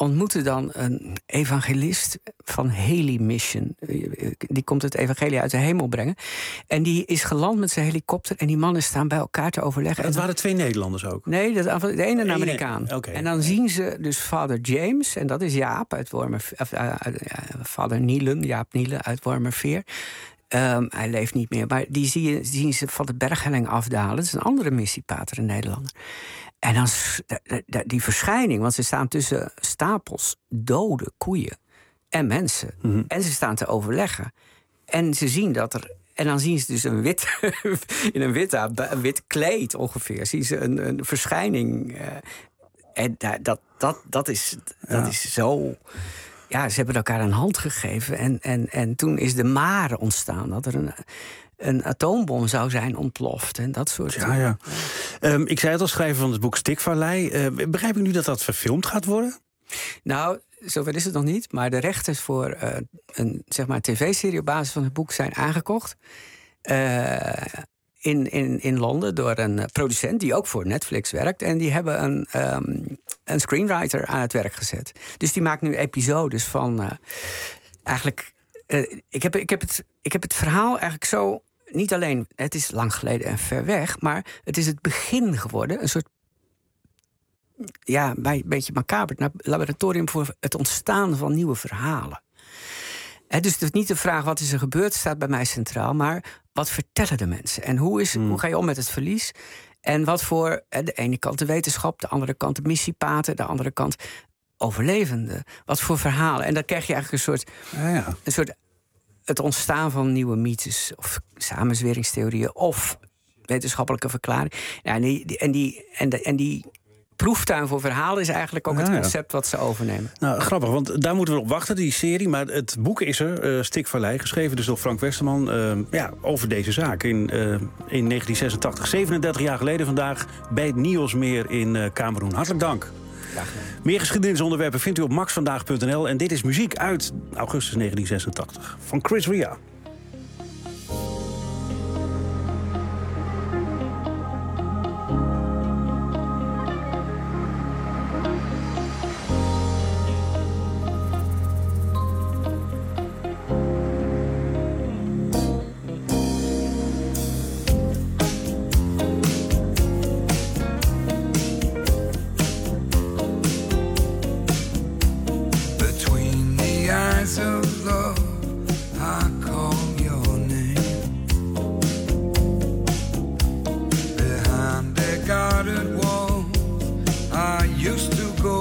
ontmoette dan een evangelist van Haley Mission. Die komt het evangelie uit de hemel brengen. En die is geland met zijn helikopter en die mannen staan bij elkaar te overleggen. Het waren twee Nederlanders ook? Nee, de, de ene een Amerikaan. Okay. En dan zien ze dus Vader James, en dat is Jaap uit Wormerveer. Of, uh, uh, Vader Nielen, Jaap Nielen uit Wormerveer. Um, hij leeft niet meer, maar die zie je, zien ze van de berghelling afdalen. Dat is een andere missiepater in Nederland. En dan die verschijning, want ze staan tussen stapels dode koeien en mensen. Mm-hmm. En ze staan te overleggen. En ze zien dat er. En dan zien ze dus een wit, in een wit, een wit kleed ongeveer. Zien ze een, een verschijning. Uh, en dat, dat, dat, is, dat ja. is zo. Ja, ze hebben elkaar een hand gegeven. En, en, en toen is de mare ontstaan. Dat er een, een atoombom zou zijn ontploft. En dat soort ja, ja. Um, ik zei het al, schrijver van het boek Stikvallei. Uh, begrijp ik nu dat dat verfilmd gaat worden? Nou, zover is het nog niet. Maar de rechten voor uh, een zeg maar, tv-serie op basis van het boek zijn aangekocht. Uh, in, in, in Londen door een producent die ook voor Netflix werkt. En die hebben een, um, een screenwriter aan het werk gezet. Dus die maakt nu episodes van... Uh, eigenlijk... Uh, ik, heb, ik, heb het, ik heb het verhaal eigenlijk zo... Niet alleen, het is lang geleden en ver weg... maar het is het begin geworden. Een soort... Ja, een beetje macaber. Een laboratorium voor het ontstaan van nieuwe verhalen. He, dus het is niet de vraag wat is er gebeurd, staat bij mij centraal, maar wat vertellen de mensen? En hoe, is, mm. hoe ga je om met het verlies? En wat voor, de ene kant de wetenschap, de andere kant de missiepaten, de andere kant overlevenden. Wat voor verhalen? En dan krijg je eigenlijk een soort, ja, ja. een soort het ontstaan van nieuwe mythes of samenzweringstheorieën of wetenschappelijke verklaringen. Ja, en die, en die, en die, en die proeftuin voor verhalen is eigenlijk ook ja, het concept ja. wat ze overnemen. Nou, grappig, want daar moeten we op wachten, die serie. Maar het boek is er, uh, Stikvallei, geschreven dus door Frank Westerman... Uh, ja, over deze zaak in, uh, in negentien zesentachtig. zevenendertig jaar geleden vandaag bij het Niosmeer in uh, Kameroen. Hartelijk dank. Ja. Meer geschiedenisonderwerpen vindt u op max vandaag punt n l. En dit is muziek uit augustus negentien zesentachtig van Chris Rea. Of love, I call your name. Behind the guarded wall, I used to go.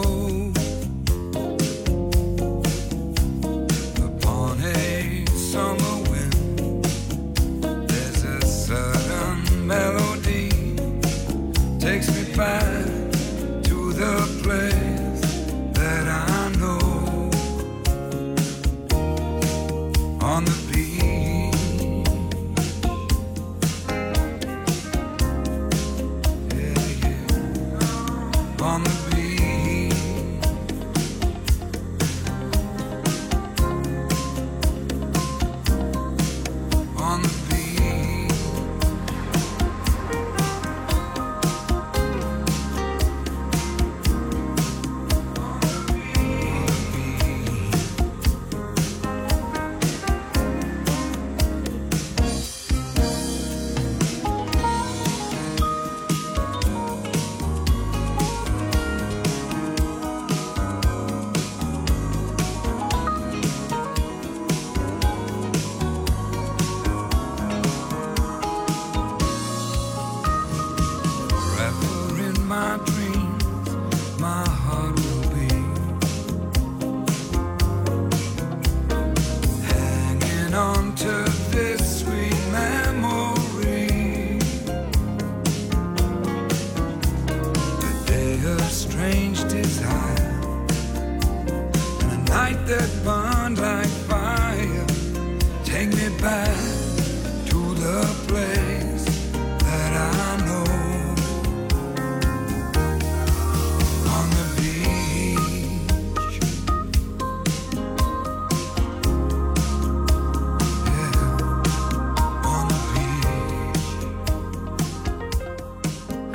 Upon a summer wind, there's a certain melody takes me back to the place that I know. On the beach, yeah, yeah. On the beach, on the beach. On the beach.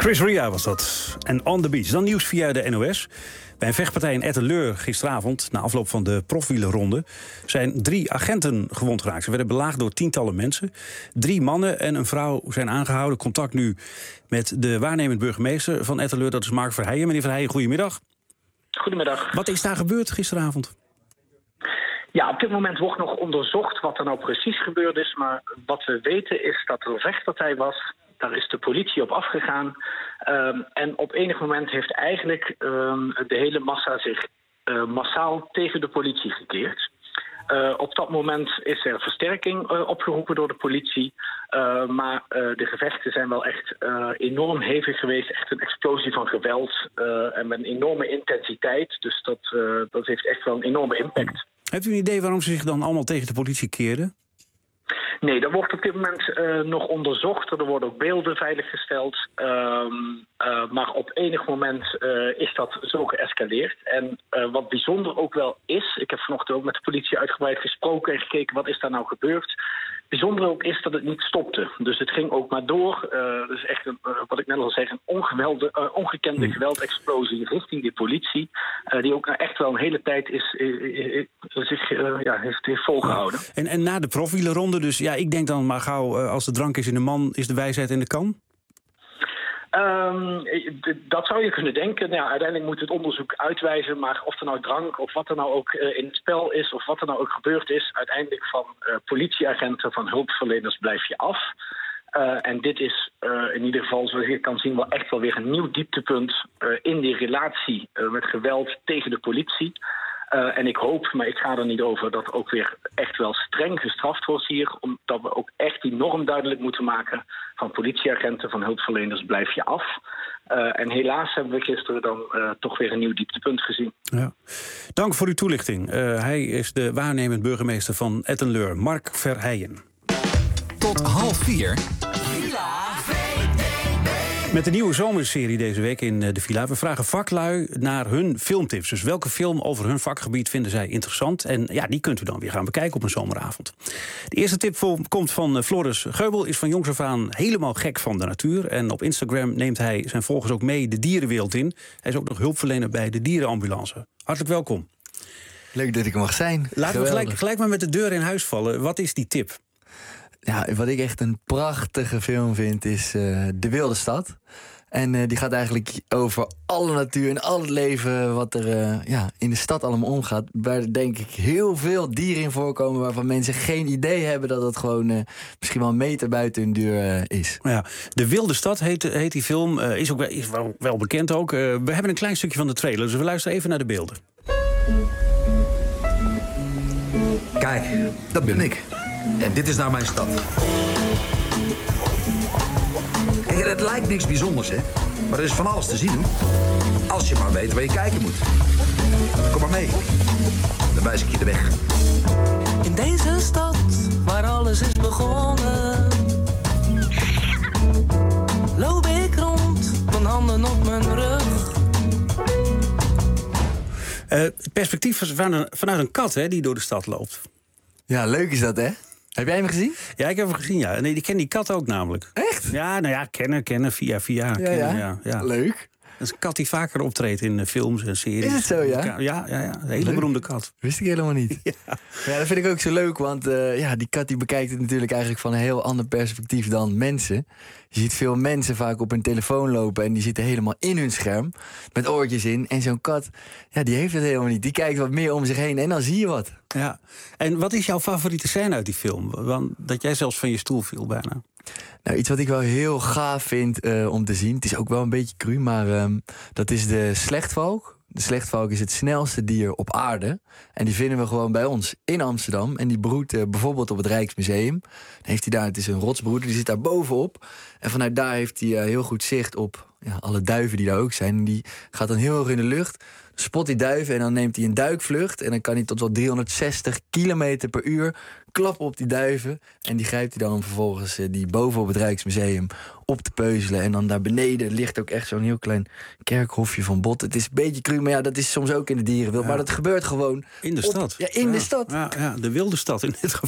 Chris Ria was dat. En On The Beach. Dan nieuws via de N O S. Bij een vechtpartij in Etten-Leur gisteravond, na afloop van de profwielerronde, zijn drie agenten gewond geraakt. Ze werden belaagd door tientallen mensen. Drie mannen en een vrouw zijn aangehouden. Contact nu met de waarnemend burgemeester van Etten-Leur, dat is Mark Verheijen. Meneer Verheijen, goedemiddag. Goedemiddag. Wat is daar gebeurd gisteravond? Ja, op dit moment wordt nog onderzocht wat er nou precies gebeurd is. Maar wat we weten is dat er een vechtpartij was. Daar is de politie op afgegaan. Um, en op enig moment heeft eigenlijk um, de hele massa zich uh, massaal tegen de politie gekeerd. Uh, op dat moment is er versterking uh, opgeroepen door de politie. Uh, maar uh, de gevechten zijn wel echt uh, enorm hevig geweest. Echt een explosie van geweld uh, en met een enorme intensiteit. Dus dat, uh, dat heeft echt wel een enorme impact. Hebt u een idee waarom ze zich dan allemaal tegen de politie keerden? Nee, dat wordt op dit moment uh, nog onderzocht. Er worden ook beelden veiliggesteld. Um, uh, maar op enig moment uh, is dat zo geëscaleerd. En uh, wat bijzonder ook wel is, ik heb vanochtend ook met de politie uitgebreid gesproken en gekeken wat is daar nou gebeurd. Bijzonder ook is dat het niet stopte. Dus het ging ook maar door. Uh, dus echt, een, uh, wat ik net al zei, een ongewelde, uh, ongekende hmm. geweldexplosie richting de politie. Uh, die ook nou echt wel een hele tijd is, uh, uh, zich uh, ja, heeft, heeft volgehouden. En, en na de profwielerronde, dus ja, ik denk dan maar gauw, uh, als de drank is in de man, is de wijsheid in de kan? Um, dat zou je kunnen denken. Nou ja, uiteindelijk moet het onderzoek uitwijzen, maar of er nou drank of wat er nou ook uh, in het spel is of wat er nou ook gebeurd is, uiteindelijk van uh, politieagenten, van hulpverleners blijf je af. Uh, en dit is uh, in ieder geval, zoals je kan zien, wel echt wel weer een nieuw dieptepunt uh, in die relatie uh, met geweld tegen de politie. Uh, en ik hoop, maar ik ga er niet over, dat ook weer echt wel streng gestraft wordt hier. Omdat we ook echt die norm duidelijk moeten maken van politieagenten, van hulpverleners, blijf je af. Uh, en helaas hebben we gisteren dan uh, toch weer een nieuw dieptepunt gezien. Ja. Dank voor uw toelichting. Uh, hij is de waarnemend burgemeester van Etten-Leur, Mark Verheijen. Tot half vier. Met de nieuwe zomerserie deze week in de Villa. We vragen vaklui naar hun filmtips. Dus welke film over hun vakgebied vinden zij interessant? En ja, die kunt u dan weer gaan bekijken op een zomeravond. De eerste tip komt van Floris Geubel. Is van jongs af aan helemaal gek van de natuur. En op Instagram neemt hij zijn volgers ook mee de dierenwereld in. Hij is ook nog hulpverlener bij de dierenambulance. Hartelijk welkom. Leuk dat ik er mag zijn. Laten we gelijk, gelijk maar met de deur in huis vallen. Wat is die tip? Ja, wat ik echt een prachtige film vind is uh, De Wilde Stad. En uh, die gaat eigenlijk over alle natuur en al het leven wat er uh, ja, in de stad allemaal omgaat. Waar denk ik heel veel dieren in voorkomen waarvan mensen geen idee hebben dat het gewoon uh, misschien wel een meter buiten hun deur uh, is. Ja, De Wilde Stad heet, heet die film. Uh, is ook wel, is wel, wel bekend ook. Uh, we hebben een klein stukje van de trailer, dus we luisteren even naar de beelden. Kijk, dat ben ik. En dit is nou mijn stad. Kijk, het lijkt niks bijzonders, hè? Maar er is van alles te zien. Als je maar weet waar je kijken moet. Kom maar mee. Dan wijs ik je de weg. In deze stad, waar alles is begonnen, loop ik rond, mijn handen op mijn rug. Uh, het perspectief is vanuit een kat, hè, die door de stad loopt. Ja, leuk is dat, hè? Heb jij hem gezien? Ja, ik heb hem gezien, ja. Nee, die ken die kat ook namelijk. Echt? Ja, nou ja, kennen, kennen, via, via. Ja, kennen, ja. Ja, ja. Leuk. Dat is een kat die vaker optreedt in films en series. Is het zo, ja? Ja, ja, ja. Een hele leuk. beroemde kat. Wist ik helemaal niet. Ja, ja dat vind ik ook zo leuk, want uh, ja, die kat die bekijkt het natuurlijk eigenlijk van een heel ander perspectief dan mensen. Je ziet veel mensen vaak op hun telefoon lopen en die zitten helemaal in hun scherm met oortjes in. En zo'n kat, ja, die heeft het helemaal niet. Die kijkt wat meer om zich heen en dan zie je wat. Ja. En wat is jouw favoriete scène uit die film? Want dat jij zelfs van je stoel viel bijna. Nou, iets wat ik wel heel gaaf vind uh, om te zien. Het is ook wel een beetje cru, maar um, dat is de slechtvalk. De slechtvalk is het snelste dier op aarde. En die vinden we gewoon bij ons in Amsterdam. En die broedt uh, bijvoorbeeld op het Rijksmuseum. Dan heeft hij daar, het is een rotsbroeder, die zit daar bovenop. En vanuit daar heeft hij uh, heel goed zicht op ja, alle duiven die daar ook zijn. En die gaat dan heel hoog in de lucht, spot die duiven en dan neemt hij een duikvlucht. En dan kan hij tot wel driehonderdzestig kilometer per uur klappen op die duiven. En die grijpt hij dan om vervolgens uh, die boven op het Rijksmuseum op te peuzelen. En dan daar beneden ligt ook echt zo'n heel klein kerkhofje van bot. Het is een beetje cru, maar ja, dat is soms ook in de dierenwereld. Ja. Maar dat gebeurt gewoon in de op, stad. Ja, in ja. de stad. Ja, ja, de wilde stad in dit geval.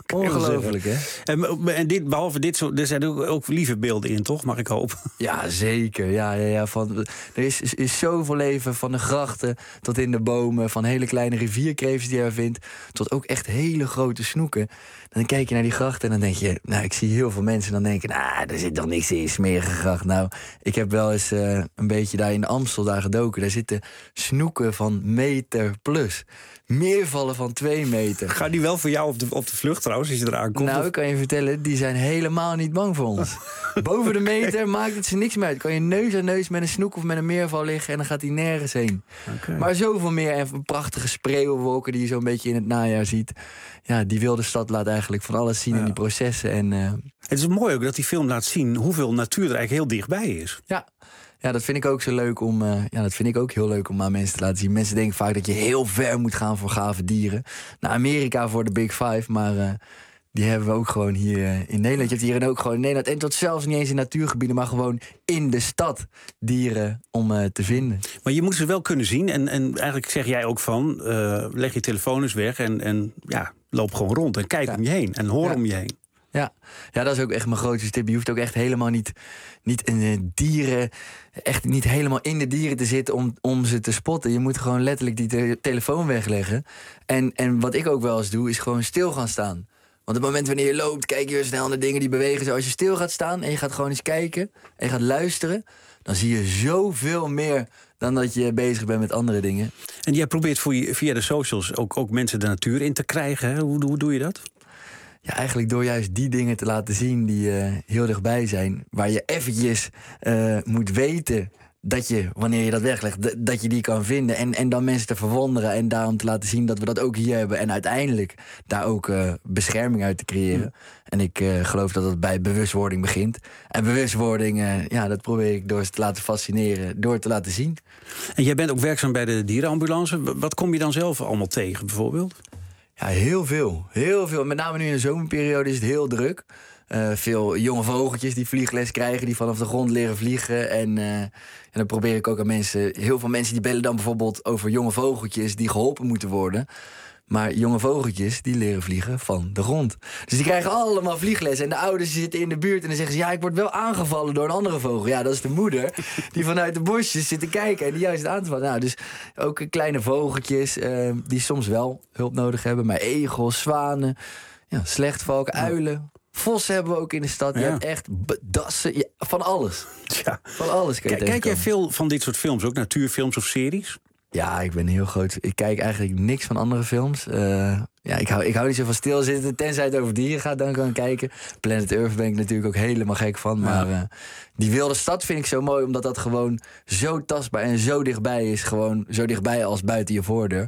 Ongelooflijk, hè? En, en dit, behalve dit soort, er zijn ook, ook lieve beelden in, toch? Mag ik hopen? Ja, zeker. Ja, ja, ja, van, er is, is, is zoveel leven, van de grachten tot in de bomen, van hele kleine rivierkreefjes die je vindt, tot ook echt hele grote snoeken. Dan kijk je naar die grachten en dan denk je, nou, ik zie heel veel mensen dan denken, nou, er zit toch niks in, smerige gracht. Nou, ik heb wel eens uh, een beetje daar in de Amstel daar gedoken. Daar zitten snoeken van meter plus. Meervallen van twee meter. Gaan die wel voor jou op de, op de vlucht trouwens, als je eraan komt? Nou, ik kan je vertellen, die zijn helemaal niet bang voor ons. Boven de meter maakt het ze niks meer uit. Kan je neus aan neus met een snoek of met een meerval liggen en dan gaat hij nergens heen. Okay. Maar zoveel meer en prachtige spreeuwwolken die je zo'n beetje in het najaar ziet. Ja, die wilde stad laat eigenlijk van alles zien ja. in die processen. En, uh... Het is mooi ook dat die film laat zien hoeveel natuur er eigenlijk heel dichtbij is. Ja. Ja, dat vind ik ook zo leuk om. Uh, ja, dat vind ik ook heel leuk om aan mensen te laten zien. Mensen denken vaak dat je heel ver moet gaan voor gave dieren. Naar Amerika voor de Big Five, maar uh, die hebben we ook gewoon hier uh, in Nederland. Je hebt hier ook gewoon in Nederland. En tot zelfs niet eens in natuurgebieden, maar gewoon in de stad dieren om uh, te vinden. Maar je moet ze wel kunnen zien. En, en eigenlijk zeg jij ook van, uh, leg je telefoon eens weg en, en ja, loop gewoon rond. En kijk ja. om je heen en hoor ja. om je heen. Ja. ja, dat is ook echt mijn grootste tip. Je hoeft ook echt helemaal niet, niet in de dieren, echt niet helemaal in de dieren te zitten om, om ze te spotten. Je moet gewoon letterlijk die te- telefoon wegleggen. En, en wat ik ook wel eens doe, is gewoon stil gaan staan. Want op het moment wanneer je loopt, kijk je snel naar dingen die bewegen. Als je stil gaat staan en je gaat gewoon eens kijken en je gaat luisteren, dan zie je zoveel meer dan dat je bezig bent met andere dingen. En jij probeert voor je, via de socials ook, ook mensen de natuur in te krijgen. Hè? Hoe, hoe doe je dat? Ja, eigenlijk door juist die dingen te laten zien die uh, heel dichtbij zijn. Waar je eventjes uh, moet weten dat je, wanneer je dat weglegt, d- dat je die kan vinden. En, en dan mensen te verwonderen en daarom te laten zien dat we dat ook hier hebben. En uiteindelijk daar ook uh, bescherming uit te creëren. Ja. En ik uh, geloof dat het bij bewustwording begint. En bewustwording, uh, ja, dat probeer ik door ze te laten fascineren, door te laten zien. En jij bent ook werkzaam bij de dierenambulance. Wat kom je dan zelf allemaal tegen bijvoorbeeld? Ja, heel veel. Heel veel. Met name nu in de zomerperiode is het heel druk. Uh, veel jonge vogeltjes die vliegles krijgen, die vanaf de grond leren vliegen. En, uh, en dan probeer ik ook aan mensen. Heel veel mensen die bellen dan bijvoorbeeld over jonge vogeltjes die geholpen moeten worden. Maar jonge vogeltjes die leren vliegen van de grond. Dus die krijgen allemaal vliegles. En de ouders die zitten in de buurt en dan zeggen ze, ja, ik word wel aangevallen door een andere vogel. Ja, dat is de moeder die vanuit de bosjes zit te kijken en die juist aan te vallen. Nou, dus ook kleine vogeltjes uh, die soms wel hulp nodig hebben. Maar egels, zwanen, ja, slechtvalken, uilen. Vossen hebben we ook in de stad. Ja. Je hebt echt dassen, ja, van alles. Ja. Van alles kun je Kijk, kijk jij veel van dit soort films ook? Natuurfilms of series? Ja, ik ben heel groot. Ik kijk eigenlijk niks van andere films. Uh, ja, ik hou, ik hou niet zo van stilzitten. Tenzij het over dieren gaat, dan kan ik kijken. Planet Earth ben ik natuurlijk ook helemaal gek van. Ja. Maar uh, die wilde stad vind ik zo mooi, omdat dat gewoon zo tastbaar en zo dichtbij is. Gewoon zo dichtbij als buiten je voordeur.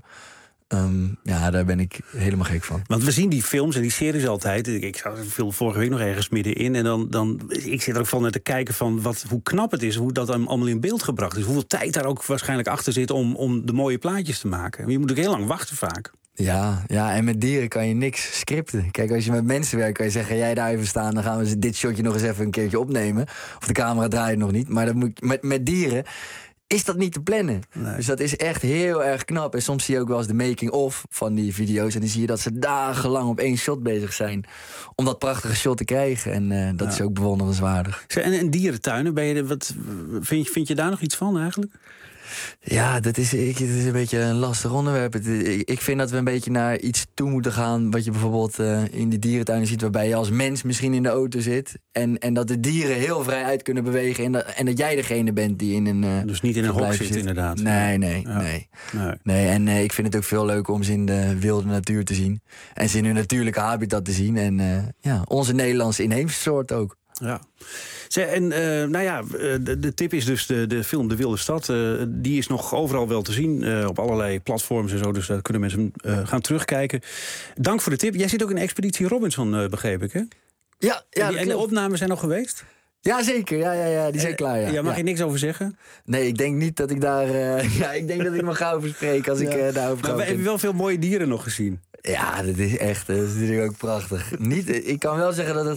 Um, ja, daar ben ik helemaal gek van. Want we zien die films en die series altijd. Ik zag veel vorige week nog ergens middenin. En dan, dan ik zit er ook van naar te kijken van wat, hoe knap het is, hoe dat allemaal in beeld gebracht is. Hoeveel tijd daar ook waarschijnlijk achter zit om, om de mooie plaatjes te maken. Je moet ook heel lang wachten vaak. Ja, ja, en met dieren kan je niks scripten. Kijk, als je met mensen werkt, kan je zeggen, jij daar even staan, dan gaan we dit shotje nog eens even een keertje opnemen. Of de camera draait nog niet. Maar dat moet, met, met dieren is dat niet te plannen. Nee. Dus dat is echt heel erg knap. En soms zie je ook wel eens de making-of van die video's. En dan zie je dat ze dagenlang op één shot bezig zijn om dat prachtige shot te krijgen. En uh, dat ja. is ook bewonderenswaardig. En, en dierentuinen, ben je er, wat, vind, je, vind je daar nog iets van eigenlijk? Ja, dat is, ik, het is een beetje een lastig onderwerp. Het, ik vind dat we een beetje naar iets toe moeten gaan wat je bijvoorbeeld uh, in die dierentuinen ziet, waarbij je als mens misschien in de auto zit en, en dat de dieren heel vrij uit kunnen bewegen en dat, en dat jij degene bent die in een uh, dus niet in een hok zit, inderdaad. Nee, nee, ja. nee. nee. nee en uh, ik vind het ook veel leuker om ze in de wilde natuur te zien en ze in hun natuurlijke habitat te zien en uh, ja, onze Nederlandse inheemse soort ook. Ja. En uh, nou ja, de, de tip is dus de, de film De Wilde Stad. Uh, die is nog overal wel te zien, uh, op allerlei platforms en zo. Dus daar kunnen mensen uh, gaan terugkijken. Dank voor de tip. Jij zit ook in Expeditie Robinson, uh, begreep ik, hè? Ja, ja. En, die, en de opnames zijn nog geweest? Ja, zeker. Ja, ja, ja, die zijn en, klaar. Ja. Ja, mag ja. je niks over zeggen? Nee, ik denk niet dat ik daar... Uh, ja, ik denk dat ik me ga over spreken als ja. ik uh, daarover ga. Maar we hebben wel veel mooie dieren nog gezien. Ja, dat is echt... Dat is natuurlijk ook prachtig. Niet, ik kan wel zeggen dat het... Ge-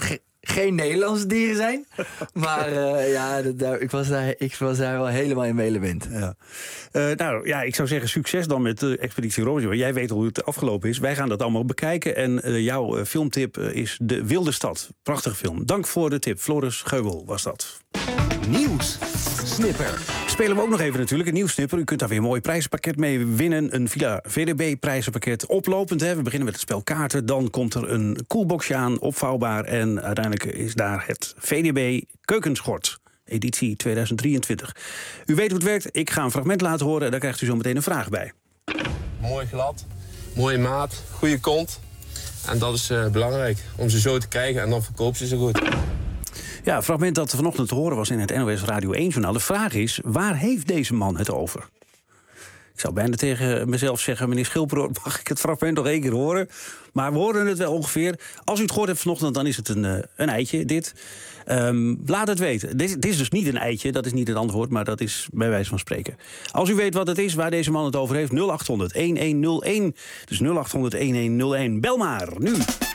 geen Nederlandse dieren zijn. Maar uh, ja, dat, daar, ik, was daar, ik was daar wel helemaal in mijn element. Ja. Uh, nou ja, ik zou zeggen succes dan met de Expeditie Robinson. Jij weet hoe het afgelopen is. Wij gaan dat allemaal bekijken. En uh, jouw uh, filmtip uh, is De Wilde Stad. Prachtige film. Dank voor de tip. Floris Geubel was dat. Nieuws. Snipper. Spelen we ook nog even natuurlijk een nieuw snipper. U kunt daar weer een mooi prijzenpakket mee winnen. Een Villa V D B prijzenpakket. Oplopend, hè. We beginnen met het spel kaarten. Dan komt er een koelboxje aan, opvouwbaar. En uiteindelijk is daar het V D B Keukenschort. Editie tweeduizend drieëntwintig. U weet hoe het werkt. Ik ga een fragment laten horen. En daar krijgt u zo meteen een vraag bij. Mooi glad. Mooie maat. Goede kont. En dat is uh, belangrijk. Om ze zo te krijgen. En dan verkoop ze ze goed. Ja, een fragment dat vanochtend te horen was in het N O S Radio één-journaal. De vraag is, waar heeft deze man het over? Ik zou bijna tegen mezelf zeggen, meneer Schilperoort, mag ik het fragment nog één keer horen? Maar we horen het wel ongeveer. Als u het gehoord hebt vanochtend, dan is het een, uh, een eitje, dit. Um, laat het weten. Dit, dit is dus niet een eitje, dat is niet het antwoord, maar dat is bij wijze van spreken. Als u weet wat het is, waar deze man het over heeft, nul acht honderd, een nul een. Dus nul acht honderd, een nul een. Bel maar, nu.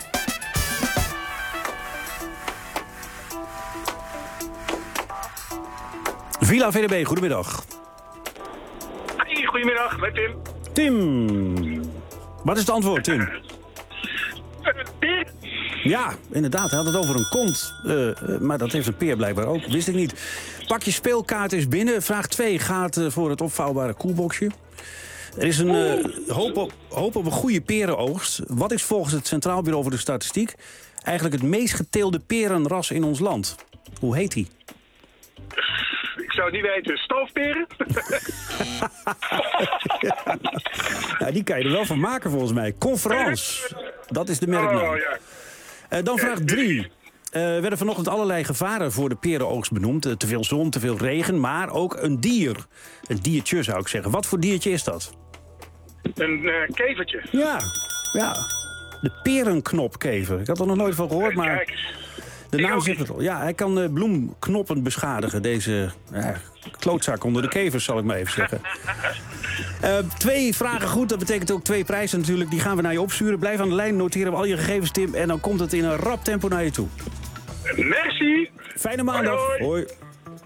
Villa V D B, goedemiddag. Hey, goedemiddag, met Tim. Tim. Wat is het antwoord, Tim? Peer? Ja, inderdaad, hij had het over een kont. Uh, maar dat heeft een peer blijkbaar ook, wist ik niet. Pak je speelkaart is binnen. Vraag twee gaat uh, voor het opvouwbare koelboxje. Er is een uh, hoop, op, hoop op een goede perenoogst. Wat is volgens het Centraal Bureau voor de Statistiek eigenlijk het meest geteelde perenras in ons land? Hoe heet die? Ik zou het niet weten. Stoofperen? ja. ja, die kan je er wel van maken volgens mij. Conference. Dat is de merknaam. Oh, ja. uh, dan vraag drie. Uh, werden vanochtend allerlei gevaren voor de perenoogst benoemd. Uh, te veel zon, te veel regen, maar ook een dier. Een diertje zou ik zeggen. Wat voor diertje is dat? Een uh, kevertje. Ja, ja. De perenknopkever. Ik had er nog nooit van gehoord, maar... Kijk. De naam zegt het al. Ja, hij kan uh, bloemknoppen beschadigen. Deze ja, klootzak onder de kevers, zal ik maar even zeggen. Uh, twee vragen goed, dat betekent ook twee prijzen natuurlijk. Die gaan we naar je opsturen. Blijf aan de lijn, noteren we al je gegevens, Tim. En dan komt het in een rap tempo naar je toe. Merci. Fijne maandag. Hoi. hoi. hoi.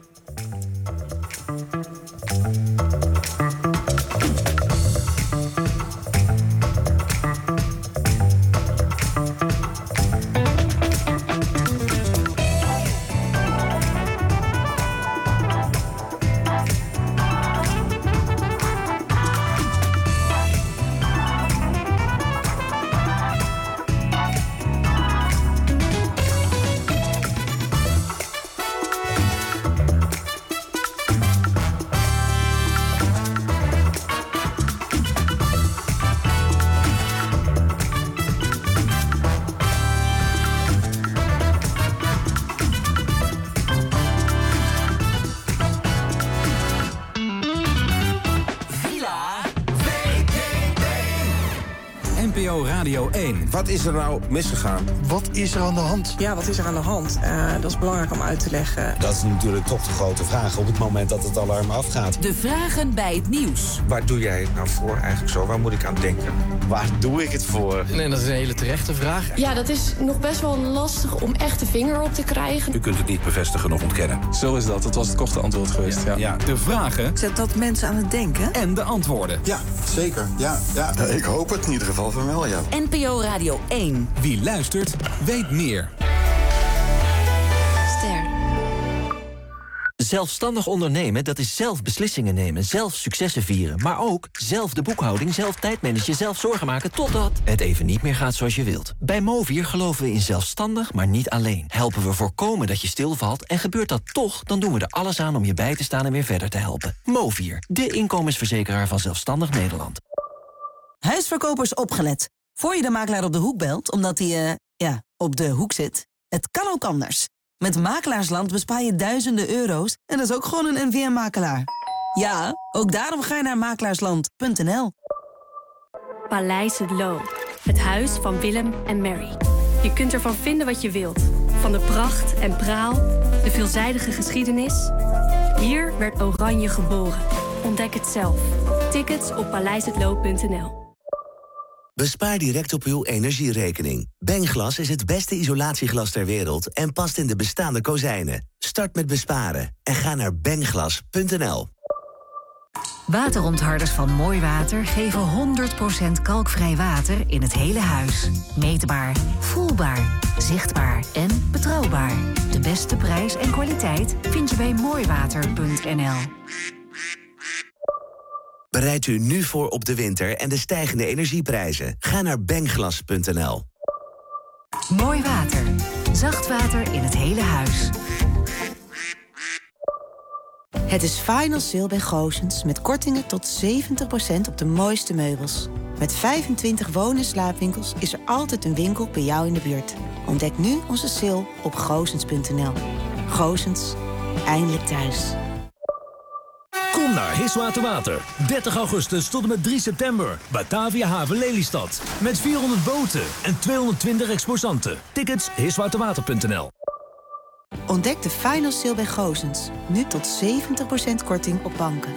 Radio één. Wat is er nou misgegaan? Wat is er aan de hand? Ja, wat is er aan de hand? Uh, dat is belangrijk om uit te leggen. Dat is natuurlijk toch de grote vraag op het moment dat het alarm afgaat. De vragen bij het nieuws. Waar doe jij het nou voor eigenlijk zo? Waar moet ik aan denken? Waar doe ik het voor? Nee, dat is een hele terechte vraag. Ja, dat is nog best wel lastig om echt de vinger op te krijgen. U kunt het niet bevestigen of ontkennen. Zo is dat. Dat was het korte antwoord geweest. Ja. Ja. De vragen. Zet dat mensen aan het denken? En de antwoorden. Ja, zeker. Ja, ja. ja ik hoop het in ieder geval van wel, ja. N P O Radio één. Wie luistert, weet meer. Ster. Zelfstandig ondernemen, dat is zelf beslissingen nemen, zelf successen vieren. Maar ook zelf de boekhouding, zelf tijdmanagen, zelf zorgen maken totdat het even niet meer gaat zoals je wilt. Bij Movier geloven we in zelfstandig, maar niet alleen. Helpen we voorkomen dat je stilvalt en gebeurt dat toch, dan doen we er alles aan om je bij te staan en weer verder te helpen. Movier, de inkomensverzekeraar van Zelfstandig Nederland. Huisverkopers opgelet. Voor je de makelaar op de hoek belt, omdat hij, uh, ja, op de hoek zit. Het kan ook anders. Met Makelaarsland bespaar je duizenden euro's en dat is ook gewoon een N V M-makelaar. Ja, ook daarom ga je naar makelaarsland punt n l. Paleis Het Loo. Het huis van Willem en Mary. Je kunt ervan vinden wat je wilt. Van de pracht en praal, de veelzijdige geschiedenis. Hier werd Oranje geboren. Ontdek het zelf. Tickets op paleis het loo punt n l. Bespaar direct op uw energierekening. Bengglas is het beste isolatieglas ter wereld en past in de bestaande kozijnen. Start met besparen en ga naar bengglas punt n l. Waterontharders van Mooi Water geven honderd procent kalkvrij water in het hele huis. Meetbaar, voelbaar, zichtbaar en betrouwbaar. De beste prijs en kwaliteit vind je bij mooiwater punt n l. Bereid u nu voor op de winter en de stijgende energieprijzen. Ga naar bengglas punt n l. Mooi Water. Zacht water in het hele huis. Het is Final Sale bij Goossens met kortingen tot zeventig procent op de mooiste meubels. Met vijfentwintig woon- en slaapwinkels is er altijd een winkel bij jou in de buurt. Ontdek nu onze sale op goossens punt n l. Goossens, eindelijk thuis. Kom naar Hiswater Water. dertig augustus tot en met drie september. Batavia Haven Lelystad. Met vierhonderd boten en tweehonderdtwintig exposanten. Tickets hiswaterwater punt n l. Ontdek de Final Sale bij Goossens. Nu tot zeventig procent korting op banken.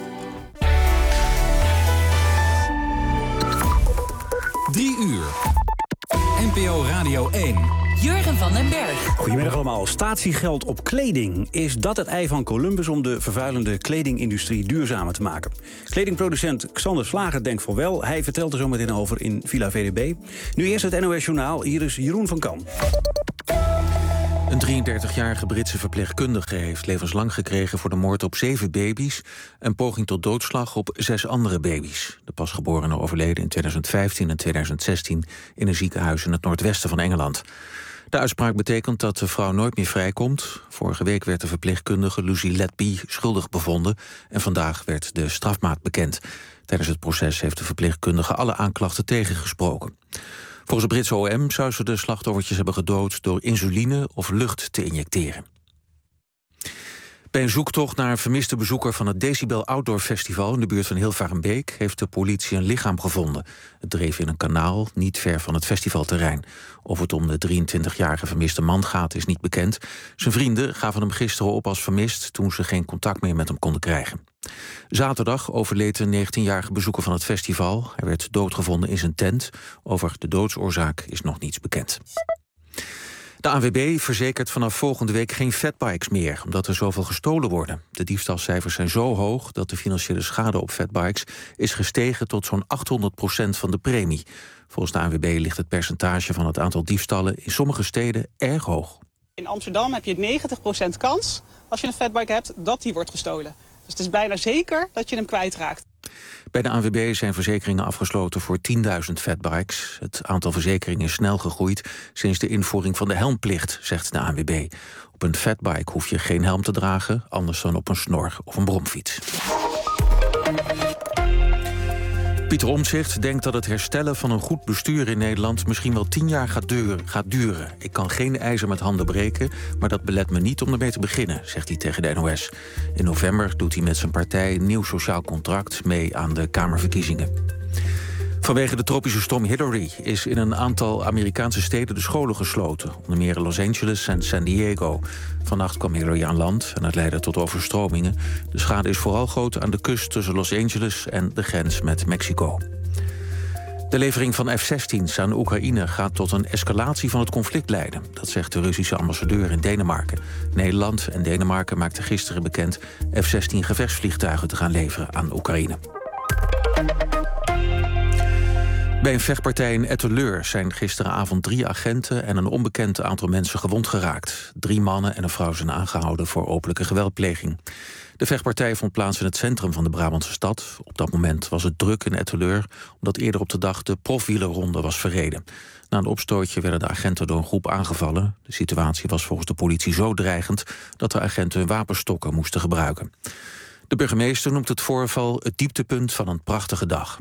Drie uur. N P O Radio één. Jurgen van den Berg. Goedemiddag allemaal. Statiegeld op kleding. Is dat het ei van Columbus om de vervuilende kledingindustrie duurzamer te maken? Kledingproducent Xander Slager denkt voor wel. Hij vertelt er zo meteen over in Villa V D B. Nu eerst het N O S Journaal. Hier is Jeroen van Kam. Een drieëndertigjarige Britse verpleegkundige heeft levenslang gekregen voor de moord op zeven baby's en poging tot doodslag op zes andere baby's. De pasgeborenen overleden in tweeduizend vijftien en tweeduizend zestien in een ziekenhuis in het noordwesten van Engeland. De uitspraak betekent dat de vrouw nooit meer vrijkomt. Vorige week werd de verpleegkundige Lucy Letby schuldig bevonden en vandaag werd de strafmaat bekend. Tijdens het proces heeft de verpleegkundige alle aanklachten tegengesproken. Volgens het Britse O M zou ze de slachtoffertjes hebben gedood door insuline of lucht te injecteren. Bij een zoektocht naar een vermiste bezoeker van het Decibel Outdoor Festival in de buurt van Hilvarenbeek heeft de politie een lichaam gevonden. Het dreef in een kanaal niet ver van het festivalterrein. Of het om de drieëntwintigjarige vermiste man gaat is niet bekend. Zijn vrienden gaven hem gisteren op als vermist toen ze geen contact meer met hem konden krijgen. Zaterdag overleed een negentienjarige bezoeker van het festival. Hij werd doodgevonden in zijn tent. Over de doodsoorzaak is nog niets bekend. De A N W B verzekert vanaf volgende week geen fatbikes meer, omdat er zoveel gestolen worden. De diefstalcijfers zijn zo hoog dat de financiële schade op fatbikes is gestegen tot zo'n achthonderd procent van de premie. Volgens de A N W B ligt het percentage van het aantal diefstallen in sommige steden erg hoog. In Amsterdam heb je negentig procent kans, als je een fatbike hebt, dat die wordt gestolen. Dus het is bijna zeker dat je hem kwijtraakt. Bij de A N W B zijn verzekeringen afgesloten voor tienduizend fatbikes. Het aantal verzekeringen is snel gegroeid sinds de invoering van de helmplicht, zegt de A N W B. Op een fatbike hoef je geen helm te dragen, anders dan op een snor of een bromfiets. Pieter Omtzigt denkt dat het herstellen van een goed bestuur in Nederland misschien wel tien jaar gaat duren. Gaat duren. Ik kan geen ijzer met handen breken, maar dat belet me niet om ermee te beginnen, zegt hij tegen de N O S. In november doet hij met zijn partij een nieuw sociaal contract mee aan de Kamerverkiezingen. Vanwege de tropische storm Hillary is in een aantal Amerikaanse steden de scholen gesloten. Onder meer Los Angeles en San Diego. Vannacht kwam Hillary aan land en dat leidde tot overstromingen. De schade is vooral groot aan de kust tussen Los Angeles en de grens met Mexico. De levering van F zestien's aan Oekraïne gaat tot een escalatie van het conflict leiden. Dat zegt de Russische ambassadeur in Denemarken. Nederland en Denemarken maakten gisteren bekend F zestien gevechtsvliegtuigen te gaan leveren aan Oekraïne. Bij een vechtpartij in Etteleur zijn gisteravond drie agenten en een onbekend aantal mensen gewond geraakt. Drie mannen en een vrouw zijn aangehouden voor openlijke geweldpleging. De vechtpartij vond plaats in het centrum van de Brabantse stad. Op dat moment was het druk in Etteleur, omdat eerder op de dag de profwielerronde was verreden. Na een opstootje werden de agenten door een groep aangevallen. De situatie was volgens de politie zo dreigend dat de agenten hun wapenstokken moesten gebruiken. De burgemeester noemt het voorval het dieptepunt van een prachtige dag.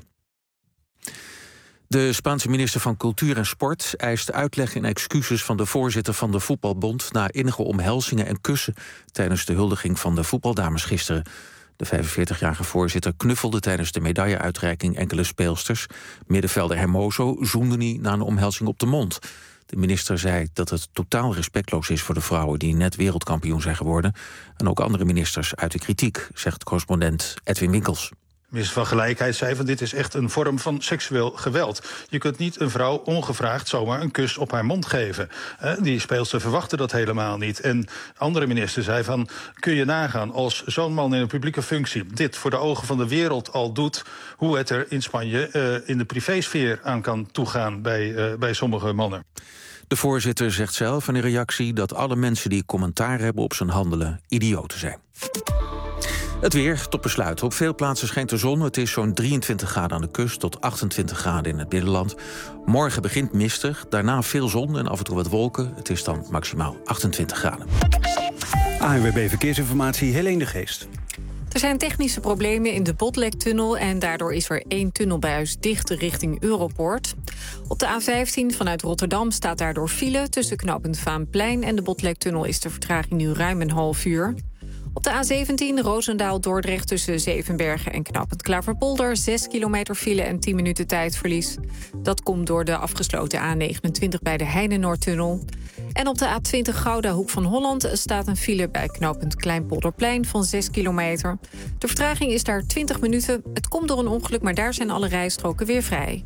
De Spaanse minister van Cultuur en Sport eist uitleg en excuses van de voorzitter van de voetbalbond na innige omhelzingen en kussen tijdens de huldiging van de voetbaldames gisteren. De vijfenveertigjarige voorzitter knuffelde tijdens de medailleuitreiking enkele speelsters. Middenvelder Hermoso zoende hij na een omhelzing op de mond. De minister zei dat het totaal respectloos is voor de vrouwen die net wereldkampioen zijn geworden. En ook andere ministers uit de kritiek, zegt correspondent Edwin Winkels. Minister van Gelijkheid zei van dit is echt een vorm van seksueel geweld. Je kunt niet een vrouw ongevraagd zomaar een kus op haar mond geven. Eh, die speelster verwachtte dat helemaal niet. En andere minister zei van, kun je nagaan als zo'n man in een publieke functie dit voor de ogen van de wereld al doet, hoe het er in Spanje uh, in de privésfeer aan kan toegaan bij, uh, bij sommige mannen. De voorzitter zegt zelf in een reactie dat alle mensen die commentaar hebben op zijn handelen idioten zijn. Het weer, tot besluit. Op veel plaatsen schijnt de zon. Het is zo'n drieëntwintig graden aan de kust tot achtentwintig graden in het binnenland. Morgen begint mistig, daarna veel zon en af en toe wat wolken. Het is dan maximaal achtentwintig graden. A N W B Verkeersinformatie, Helene de Geest. Er zijn technische problemen in de Botlektunnel en daardoor is er één tunnelbuis dicht richting Europoort. Op de A vijftien vanuit Rotterdam staat daardoor file. Tussen knooppunt Vaanplein en de Botlektunnel is de vertraging nu ruim een half uur. Op de A zeventien Roosendaal-Dordrecht tussen Zevenbergen en knooppunt Klaverpolder zes kilometer file en tien minuten tijdverlies. Dat komt door de afgesloten A negenentwintig bij de Heinenoordtunnel. En op de A twintig Gouda Hoek van Holland staat een file bij knooppunt Kleinpolderplein van zes kilometer. De vertraging is daar twintig minuten. Het komt door een ongeluk, maar daar zijn alle rijstroken weer vrij.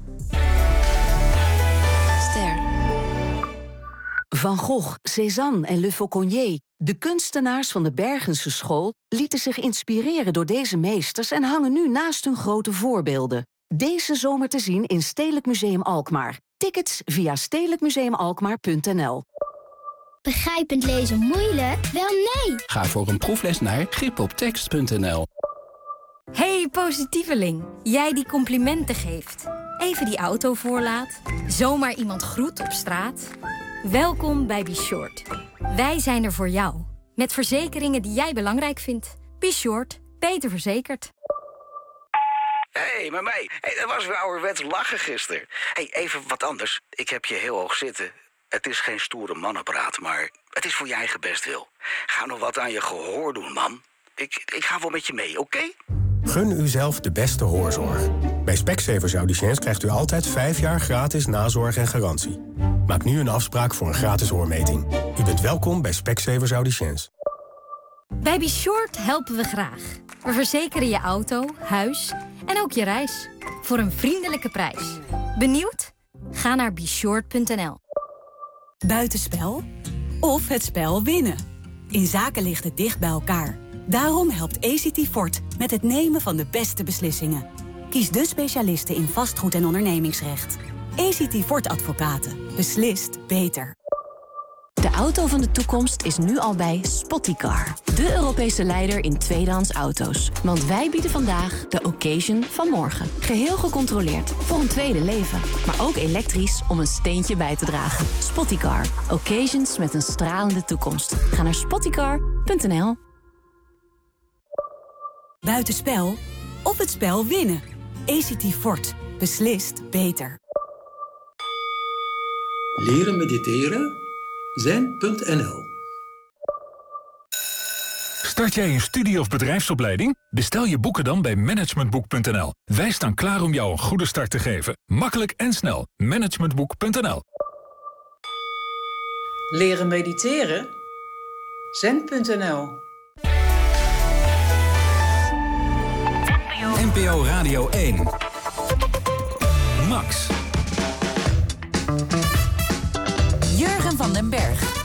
Ster. Van Gogh, Cézanne en Le Fauconnier, de kunstenaars van de Bergense school, lieten zich inspireren door deze meesters en hangen nu naast hun grote voorbeelden. Deze zomer te zien in Stedelijk Museum Alkmaar. Tickets via stedelijk museum alkmaar punt n l. Begrijpend lezen moeilijk? Wel nee! Ga voor een proefles naar gripoptekst punt n l. Hey positieveling, jij die complimenten geeft. Even die auto voorlaat, zomaar iemand groet op straat. Welkom bij Be Short. Wij zijn er voor jou. Met verzekeringen die jij belangrijk vindt. Be Short, beter verzekerd. Hé, hey, maar mij. Hey, dat was weer ouderwets lachen gisteren. Hey, even wat anders. Ik heb je heel hoog zitten. Het is geen stoere mannenpraat, maar het is voor je eigen bestwil. Ga nog wat aan je gehoor doen, man. Ik, ik ga wel met je mee, oké? Okay? Gun uzelf de beste hoorzorg. Bij Specsavers Audiciëns krijgt u altijd vijf jaar gratis nazorg en garantie. Maak nu een afspraak voor een gratis hoormeting. U bent welkom bij Specsavers Audiciëns. Bij Be Short helpen we graag. We verzekeren je auto, huis en ook je reis. Voor een vriendelijke prijs. Benieuwd? Ga naar be short punt n l. Buitenspel of het spel winnen. In zaken ligt het dicht bij elkaar. Daarom helpt A C T Fort met het nemen van de beste beslissingen. Kies de specialisten in vastgoed en ondernemingsrecht. A C T Fort Advocaten. Beslist beter. De auto van de toekomst is nu al bij Spottycar. De Europese leider in tweedehands auto's. Want wij bieden vandaag de occasion van morgen. Geheel gecontroleerd voor een tweede leven. Maar ook elektrisch om een steentje bij te dragen. Spottycar. Occasions met een stralende toekomst. Ga naar spottycar punt n l. Buitenspel of het spel winnen. A C T Fort. Beslist beter. Leren mediteren? zen punt n l. Start jij een studie- of bedrijfsopleiding? Bestel je boeken dan bij managementboek punt n l. Wij staan klaar om jou een goede start te geven. Makkelijk en snel. managementboek punt n l. Leren mediteren? zen punt n l. N P O Radio één. Max. Jurgen van den Berg.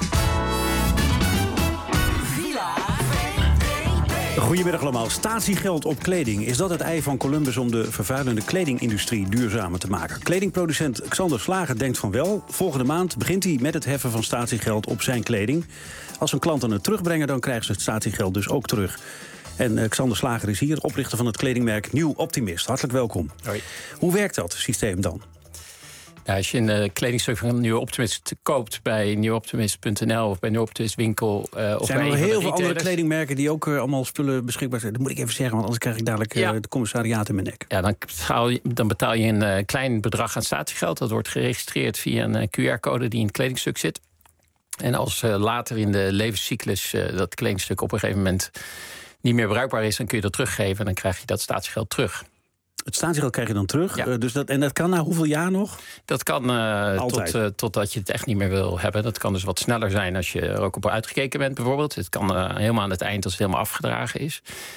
Goedemiddag allemaal. Statiegeld op kleding. Is dat het ei van Columbus om de vervuilende kledingindustrie duurzamer te maken? Kledingproducent Xander Slager denkt van wel. Volgende maand begint hij met het heffen van statiegeld op zijn kleding. Als een klanten het terugbrengen, dan krijgen ze het statiegeld dus ook terug. En uh, Xander Slager is hier, oprichter van het kledingmerk Nieuw Optimist. Hartelijk welkom. Hoi. Hoe werkt dat systeem dan? Ja, als je een uh, kledingstuk van Nieuw Optimist koopt bij nieuw optimist punt n l of bij Nieuw Optimist winkel uh, of zijn bij er een heel veel andere kledingmerken die ook uh, allemaal spullen beschikbaar zijn? Dat moet ik even zeggen, want anders krijg ik dadelijk uh, ja. het commissariaat in mijn nek. Ja, dan betaal je, dan betaal je een uh, klein bedrag aan statiegeld. Dat wordt geregistreerd via een uh, Q R-code die in het kledingstuk zit. En als uh, later in de levenscyclus uh, dat kledingstuk op een gegeven moment niet meer bruikbaar is, dan kun je dat teruggeven en dan krijg je dat statiegeld terug. Het statiegeld krijg je dan terug. Ja. Uh, dus dat, en dat kan na hoeveel jaar nog? Dat kan uh, tot, uh, totdat je het echt niet meer wil hebben. Dat kan dus wat sneller zijn als je er ook op uitgekeken bent bijvoorbeeld. Het kan uh, helemaal aan het eind als het helemaal afgedragen is.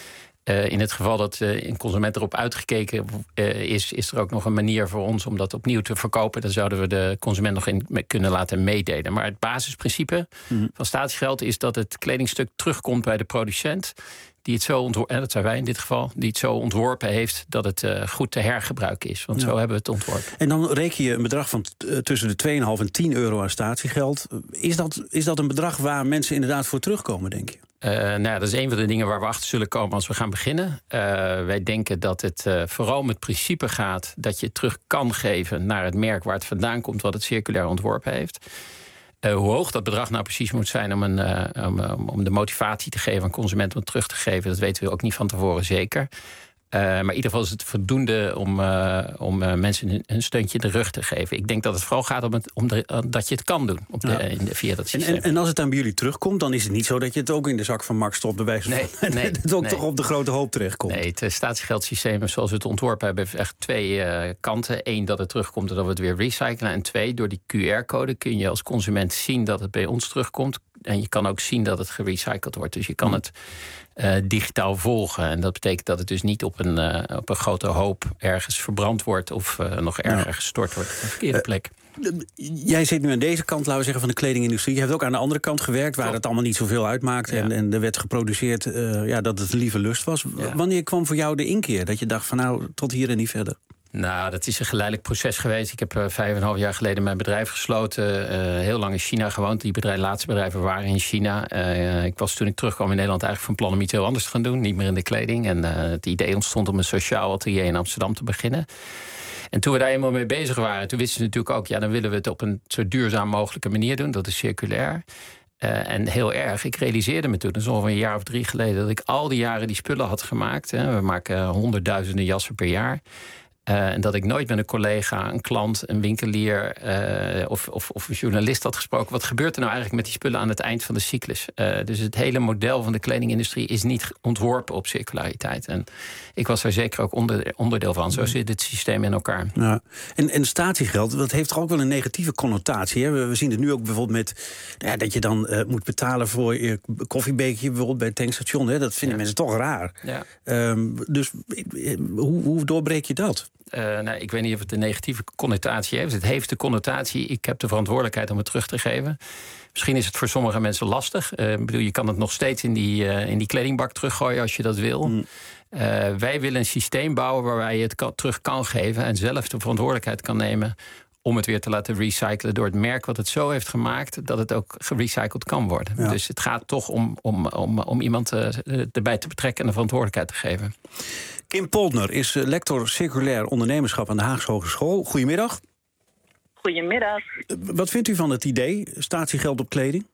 Uh, in het geval dat uh, een consument erop uitgekeken uh, is, is er ook nog een manier voor ons om dat opnieuw te verkopen. Dan zouden we de consument nog in kunnen laten meedelen. Maar het basisprincipe mm-hmm. van statiegeld is dat het kledingstuk terugkomt bij de producent. Die het zo ontworpen, dat zijn wij in dit geval, die het zo ontworpen heeft dat het uh, goed te hergebruiken is. Want ja. zo hebben we het ontworpen. En dan reken je een bedrag van t- tussen de twee komma vijf en tien euro aan statiegeld. Is dat, is dat een bedrag waar mensen inderdaad voor terugkomen, denk je? Uh, nou ja, dat is een van de dingen waar we achter zullen komen als we gaan beginnen. Uh, wij denken dat het uh, vooral om het principe gaat dat je terug kan geven naar het merk waar het vandaan komt, wat het circulair ontworpen heeft. Uh, hoe hoog dat bedrag nou precies moet zijn om, een, uh, om, um, om de motivatie te geven aan consumenten om het terug te geven, dat weten we ook niet van tevoren zeker. Uh, maar in ieder geval is het voldoende om, uh, om uh, mensen een, een steuntje in de rug te geven. Ik denk dat het vooral gaat om, het, om de, uh, dat je het kan doen op de, ja. in de, via dat systeem. En, en, en als het aan bij jullie terugkomt, dan is het niet zo dat je het ook in de zak van Max stopt, bij wijze van nee, nee, het ook nee. toch op de grote hoop terechtkomt. Nee, het uh, statiegeldsysteem zoals we het ontworpen hebben, heeft echt twee uh, kanten. Eén, dat het terugkomt en dat we het weer recyclen. En twee, door die Q R-code kun je als consument zien dat het bij ons terugkomt. En je kan ook zien dat het gerecycled wordt. Dus je kan het uh, digitaal volgen. En dat betekent dat het dus niet op een, uh, op een grote hoop ergens verbrand wordt of uh, nog erger ja. gestort wordt op een verkeerde plek. Uh, jij zit nu aan deze kant, laten we zeggen, van de kledingindustrie. Je hebt ook aan de andere kant gewerkt, waar Klopt. het allemaal niet zoveel uitmaakt. Ja. En, en er werd geproduceerd uh, ja, dat het lieve lust was. Ja. Wanneer kwam voor jou de inkeer? Dat je dacht van nou, tot hier en niet verder? Nou, dat is een geleidelijk proces geweest. Ik heb uh, vijf en een half jaar geleden mijn bedrijf gesloten. Uh, heel lang in China gewoond. Die bedrijf, laatste bedrijven waren in China. Uh, ik was toen ik terugkwam in Nederland eigenlijk van plan om iets heel anders te gaan doen. Niet meer in de kleding. En uh, het idee ontstond om een sociaal atelier in Amsterdam te beginnen. En toen we daar eenmaal mee bezig waren, toen wisten we natuurlijk ook, ja, dan willen we het op een zo duurzaam mogelijke manier doen. Dat is circulair. Uh, en heel erg, ik realiseerde me toen, dat is ongeveer een jaar of drie geleden, dat ik al die jaren die spullen had gemaakt. Hè. We maken uh, honderdduizenden jassen per jaar. Uh, en dat ik nooit met een collega, een klant, een winkelier uh, of, of, of een journalist had gesproken. Wat gebeurt er nou eigenlijk met die spullen aan het eind van de cyclus? Uh, dus het hele model van de kledingindustrie is niet ontworpen op circulariteit. En ik was daar zeker ook onder, onderdeel van. Zo zit het systeem in elkaar. Ja. En, en statiegeld, dat heeft toch ook wel een negatieve connotatie. Hè? We, we zien het nu ook bijvoorbeeld met ja, dat je dan uh, moet betalen voor je koffiebekertje bijvoorbeeld bij het tankstation. Hè? Dat vinden ja. mensen toch raar. Ja. Um, dus hoe, hoe doorbreek je dat? Uh, nou, ik weet niet of het een negatieve connotatie heeft. Het heeft de connotatie, ik heb de verantwoordelijkheid om het terug te geven. Misschien is het voor sommige mensen lastig. Uh, ik bedoel, je kan het nog steeds in die, uh, in die kledingbak teruggooien als je dat wil. Mm. Uh, wij willen een systeem bouwen waarbij je het kan, terug kan geven en zelf de verantwoordelijkheid kan nemen om het weer te laten recyclen door het merk wat het zo heeft gemaakt dat het ook gerecycled kan worden. Ja. Dus het gaat toch om, om, om, om iemand uh, erbij te betrekken en de verantwoordelijkheid te geven. Kim Poltner is lector circulair ondernemerschap aan de Haagse Hogeschool. Goedemiddag. Goedemiddag. Wat vindt u van het idee, statiegeld op kleding?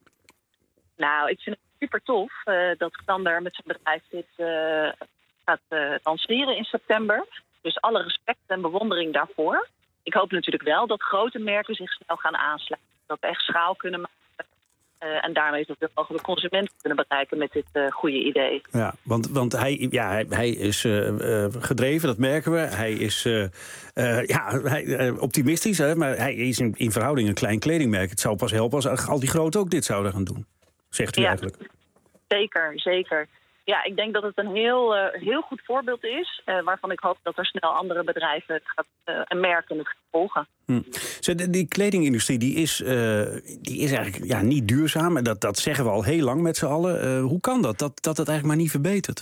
Nou, ik vind het super tof uh, dat Xander met zijn bedrijf dit uh, gaat uh, lanceren in september. Dus alle respect en bewondering daarvoor. Ik hoop natuurlijk wel dat grote merken zich snel gaan aansluiten. Dat we echt schaal kunnen maken. Uh, en daarmee zoveel mogelijk consumenten kunnen bereiken met dit uh, goede idee. Ja, want, want hij, ja, hij, hij is uh, uh, gedreven, dat merken we. Hij is uh, uh, ja, hij, uh, optimistisch, hè, maar hij is in, in verhouding een klein kledingmerk. Het zou pas helpen als al die grote ook dit zouden gaan doen, zegt u ja, eigenlijk. Zeker, zeker. Ja, ik denk dat het een heel, uh, heel goed voorbeeld is, uh, waarvan ik hoop dat er snel andere bedrijven het gaat, uh, en merken het gaan volgen. Hm. Zo, de, die kledingindustrie die is, uh, die is eigenlijk ja, niet duurzaam. En dat, dat zeggen we al heel lang met z'n allen. Uh, hoe kan dat, dat, dat het eigenlijk maar niet verbetert?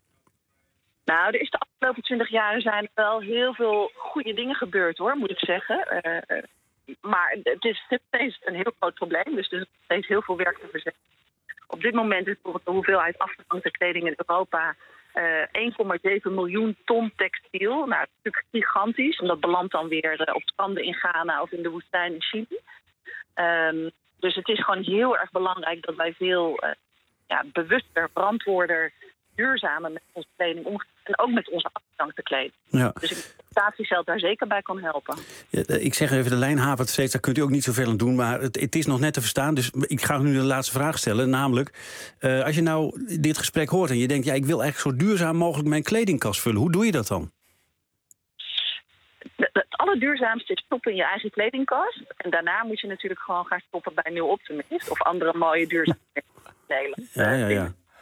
Nou, er is de afgelopen twintig jaar zijn er wel heel veel goede dingen gebeurd, hoor, moet ik zeggen. Uh, uh, maar het is steeds een heel groot probleem, dus er is steeds heel veel werk te verzetten. Op dit moment is bijvoorbeeld de hoeveelheid afgedankte kleding in Europa uh, één komma zeven miljoen ton textiel. Nou, dat is natuurlijk gigantisch. En dat belandt dan weer uh, op stranden in Ghana of in de woestijn in Chili. Um, dus het is gewoon heel erg belangrijk dat wij veel uh, ja, bewuster, verantwoorder, duurzamer met onze kleding omgaan. En ook met onze afgedankte kleding. Ja. Dus ik denk dat statiegeld daar zeker bij kan helpen. Ja, ik zeg even, de lijn hapert steeds, daar kunt u ook niet zoveel aan doen. Maar het, het is nog net te verstaan, dus ik ga nu de laatste vraag stellen. Namelijk, uh, als je nou dit gesprek hoort en je denkt, ja, ik wil eigenlijk zo duurzaam mogelijk mijn kledingkast vullen. Hoe doe je dat dan? Het allerduurzaamste is stoppen in je eigen kledingkast. En daarna moet je natuurlijk gewoon gaan stoppen bij Nieuw Optimist of andere mooie duurzame delen. Ja, ja, ja.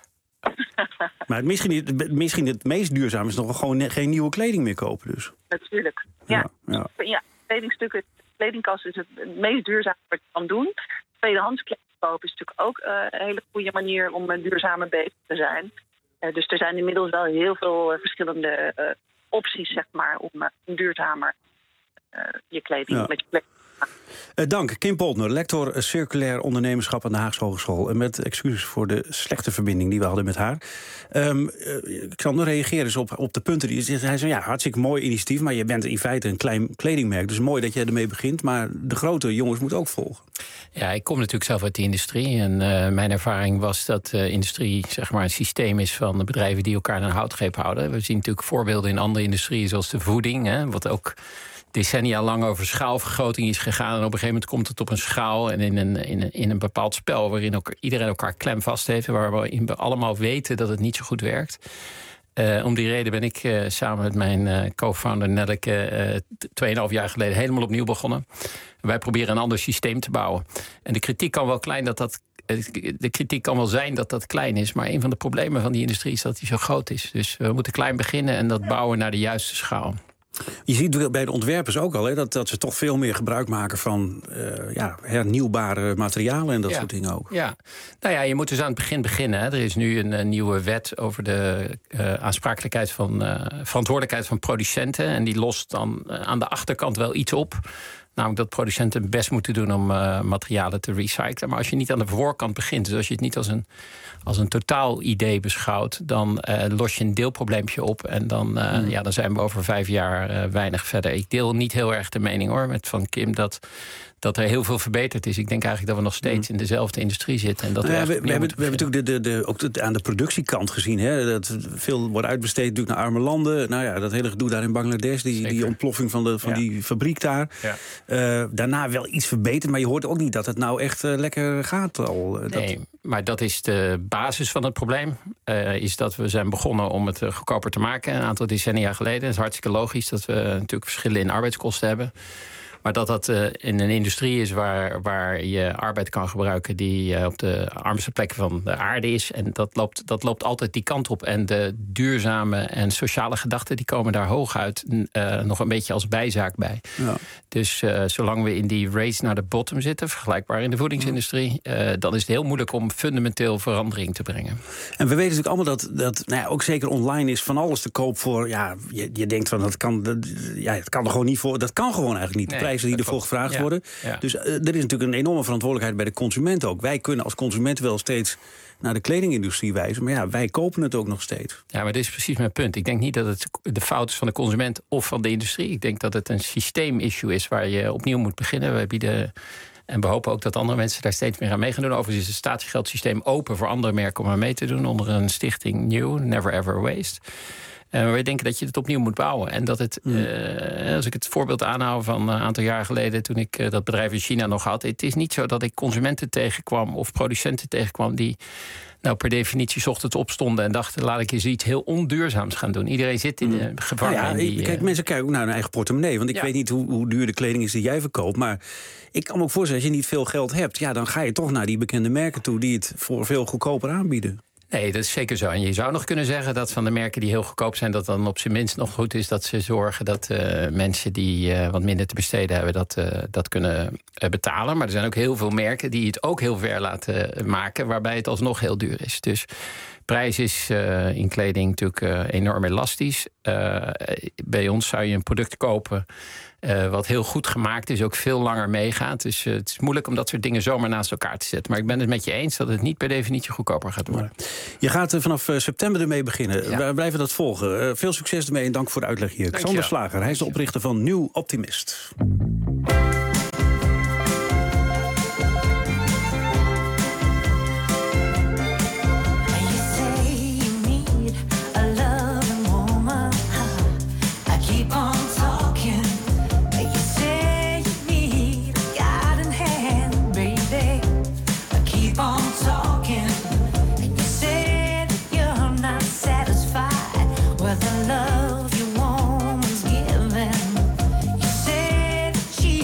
Maar het, misschien, het, misschien het meest duurzaam is nog gewoon ne- geen nieuwe kleding meer kopen dus. Natuurlijk, ja. Ja, ja. ja kledingstukken, kledingkast is het, het meest duurzaam wat je kan doen. Tweedehands kleding kopen is natuurlijk ook uh, een hele goede manier om uh, duurzamer bezig te zijn. Uh, dus er zijn inmiddels wel heel veel uh, verschillende uh, opties, zeg maar, om uh, duurzamer uh, je kleding Ja. met je kleding. Uh, dank, Kim Poltner, lector uh, circulair ondernemerschap aan de Haagse Hogeschool. En met excuses voor de slechte verbinding die we hadden met haar. Um, uh, Xander, reageer eens op, op de punten die je zegt. Hij zei, ja, hartstikke mooi initiatief, maar je bent in feite een klein kledingmerk. Dus mooi dat jij ermee begint, maar de grote jongens moeten ook volgen. Ja, ik kom natuurlijk zelf uit de industrie. En uh, mijn ervaring was dat de uh, industrie zeg maar, een systeem is van bedrijven die elkaar aan een houtgreep houden. We zien natuurlijk voorbeelden in andere industrieën, zoals de voeding, hè, wat ook decennia lang over schaalvergroting is gegaan. En op een gegeven moment komt het op een schaal en in een, in een, in een bepaald spel waarin ook iedereen elkaar klem vast heeft, waarin we allemaal weten dat het niet zo goed werkt. Uh, om die reden ben ik uh, samen met mijn uh, co-founder Nelleke uh, tweeënhalf jaar geleden helemaal opnieuw begonnen. Wij proberen een ander systeem te bouwen. En de kritiek kan wel klein dat dat De kritiek kan wel zijn dat dat klein is, maar een van de problemen van die industrie is dat die zo groot is. Dus we moeten klein beginnen en dat bouwen naar de juiste schaal. Je ziet bij de ontwerpers ook al hè, dat, dat ze toch veel meer gebruik maken van uh, ja, hernieuwbare materialen en dat ja. soort dingen ook. Ja, nou ja, je moet dus aan het begin beginnen. Hè. Er is nu een, een nieuwe wet over de uh, aansprakelijkheid van uh, verantwoordelijkheid van producenten. En die lost dan uh, aan de achterkant wel iets op. Namelijk dat producenten het best moeten doen om uh, materialen te recyclen. Maar als je niet aan de voorkant begint, dus als je het niet als een, als een totaal idee beschouwt, dan uh, los je een deelprobleempje op. En dan, uh, mm. ja, dan zijn we over vijf jaar uh, weinig verder. Ik deel niet heel erg de mening hoor, met van Kim dat, dat er heel veel verbeterd is. Ik denk eigenlijk dat we nog steeds mm. in dezelfde industrie zitten. En dat nou ja, we, we, we, hebben, we hebben natuurlijk de, de, de, ook de, aan de productiekant gezien. Hè, dat veel wordt uitbesteed natuurlijk naar arme landen. Nou ja, dat hele gedoe daar in Bangladesh, die, die ontploffing van, de, van ja. die fabriek daar. Ja. Uh, daarna wel iets verbeterd, maar je hoort ook niet dat het nou echt uh, lekker gaat al. Uh, nee, dat... maar dat is de basis van het probleem. Uh, is dat we zijn begonnen om het uh, goedkoper te maken een aantal decennia geleden. Het is hartstikke logisch dat we uh, natuurlijk verschillen in arbeidskosten hebben. Maar dat dat uh, in een industrie is waar, waar je arbeid kan gebruiken die uh, op de armste plekken van de aarde is. En dat loopt, dat loopt altijd die kant op. En de duurzame en sociale gedachten die komen daar hooguit uh, nog een beetje als bijzaak bij. Ja. Dus uh, zolang we in die race naar de bottom zitten, vergelijkbaar in de voedingsindustrie, uh, dan is het heel moeilijk om fundamenteel verandering te brengen. En we weten natuurlijk allemaal dat, dat nou ja, ook zeker online is van alles te koop voor. Ja, je, je denkt van dat kan, dat, ja, het kan er gewoon niet voor. Dat kan gewoon eigenlijk niet. Nee. Die ervoor gevraagd ja, worden. Ja. Dus uh, er is natuurlijk een enorme verantwoordelijkheid bij de consument ook. Wij kunnen als consument wel steeds naar de kledingindustrie wijzen, maar ja, wij kopen het ook nog steeds. Ja, maar dit is precies mijn punt. Ik denk niet dat het de fout is van de consument of van de industrie. Ik denk dat het een systeemissue is waar je opnieuw moet beginnen. Wij bieden, en we hopen ook dat andere mensen daar steeds meer aan mee gaan doen. Overigens is het statiegeldsysteem open voor andere merken om aan mee te doen onder een stichting New, Never Ever Waste. Uh, maar wij denken dat je het opnieuw moet bouwen. En dat het, uh, als ik het voorbeeld aanhoud van een aantal jaar geleden, toen ik uh, dat bedrijf in China nog had. Het is niet zo dat ik consumenten tegenkwam of producenten tegenkwam die nou per definitie 's ochtends opstonden en dachten, laat ik eens iets heel onduurzaams gaan doen. Iedereen zit in de gevangen. Nou ja, die, kijk, uh, mensen kijken ook naar hun eigen portemonnee. Want ik ja. weet niet hoe, hoe duur de kleding is die jij verkoopt. Maar ik kan me ook voorstellen, als je niet veel geld hebt, ja, dan ga je toch naar die bekende merken toe die het voor veel goedkoper aanbieden. Nee, dat is zeker zo. En je zou nog kunnen zeggen dat van de merken die heel goedkoop zijn, dat dan op zijn minst nog goed is dat ze zorgen dat uh, mensen die uh, wat minder te besteden hebben, dat, uh, dat kunnen uh, betalen. Maar er zijn ook heel veel merken die het ook heel ver laten maken, waarbij het alsnog heel duur is. Dus prijs is uh, in kleding natuurlijk uh, enorm elastisch. Uh, bij ons zou je een product kopen Uh, wat heel goed gemaakt is, ook veel langer meegaat. Dus uh, het is moeilijk om dat soort dingen zomaar naast elkaar te zetten. Maar ik ben het met je eens dat het niet per definitie goedkoper gaat worden. Je gaat uh, vanaf uh, september ermee beginnen. Ja. We blijven dat volgen. Uh, veel succes ermee en dank voor de uitleg hier. Dank Xander Slager, hij is de oprichter van New Optimist. Love you woman's given. You said that she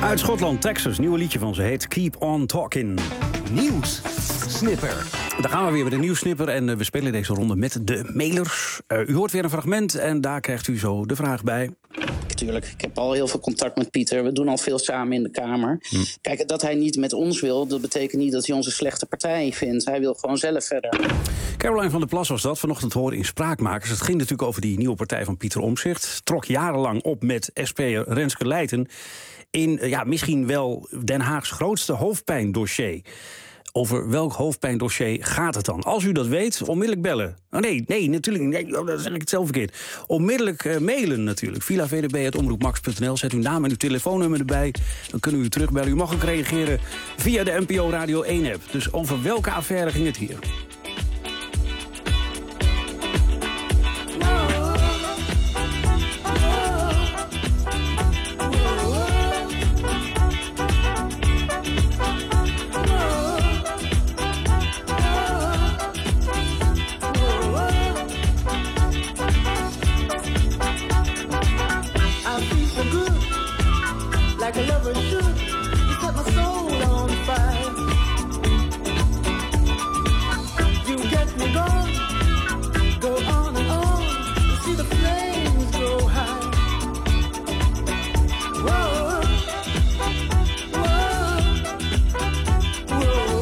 Uit Schotland, Texas, nieuwe liedje van ze heet Keep On Talking. Nieuws Snipper. Daar gaan we weer met een nieuwssnipper en uh, we spelen deze ronde met de mailers. Uh, u hoort weer een fragment en daar krijgt u zo de vraag bij. Tuurlijk, ik heb al heel veel contact met Pieter. We doen al veel samen in de Kamer. Hm. Kijk, dat hij niet met ons wil, dat betekent niet dat hij ons een slechte partij vindt. Hij wil gewoon zelf verder. Caroline van der Plas was dat, vanochtend horen in Spraakmakers. Het ging natuurlijk over die nieuwe partij van Pieter Omtzigt. Trok jarenlang op met S P'er Renske Leijten in ja, misschien wel Den Haags grootste hoofdpijndossier. Over welk hoofdpijndossier gaat het dan? Als u dat weet, onmiddellijk bellen. Oh nee, nee, natuurlijk niet. Nee, oh, dan zeg ik het zelf verkeerd. Onmiddellijk uh, mailen natuurlijk. villa v d b punt omroepmax punt n l. Zet uw naam en uw telefoonnummer erbij. Dan kunnen we u terugbellen. U mag ook reageren via de N P O Radio één app. Dus over welke affaire ging het hier? Like a lover should, you set my soul on fire. You get me going, go on and on, you see the flames go high. Whoa, whoa, whoa,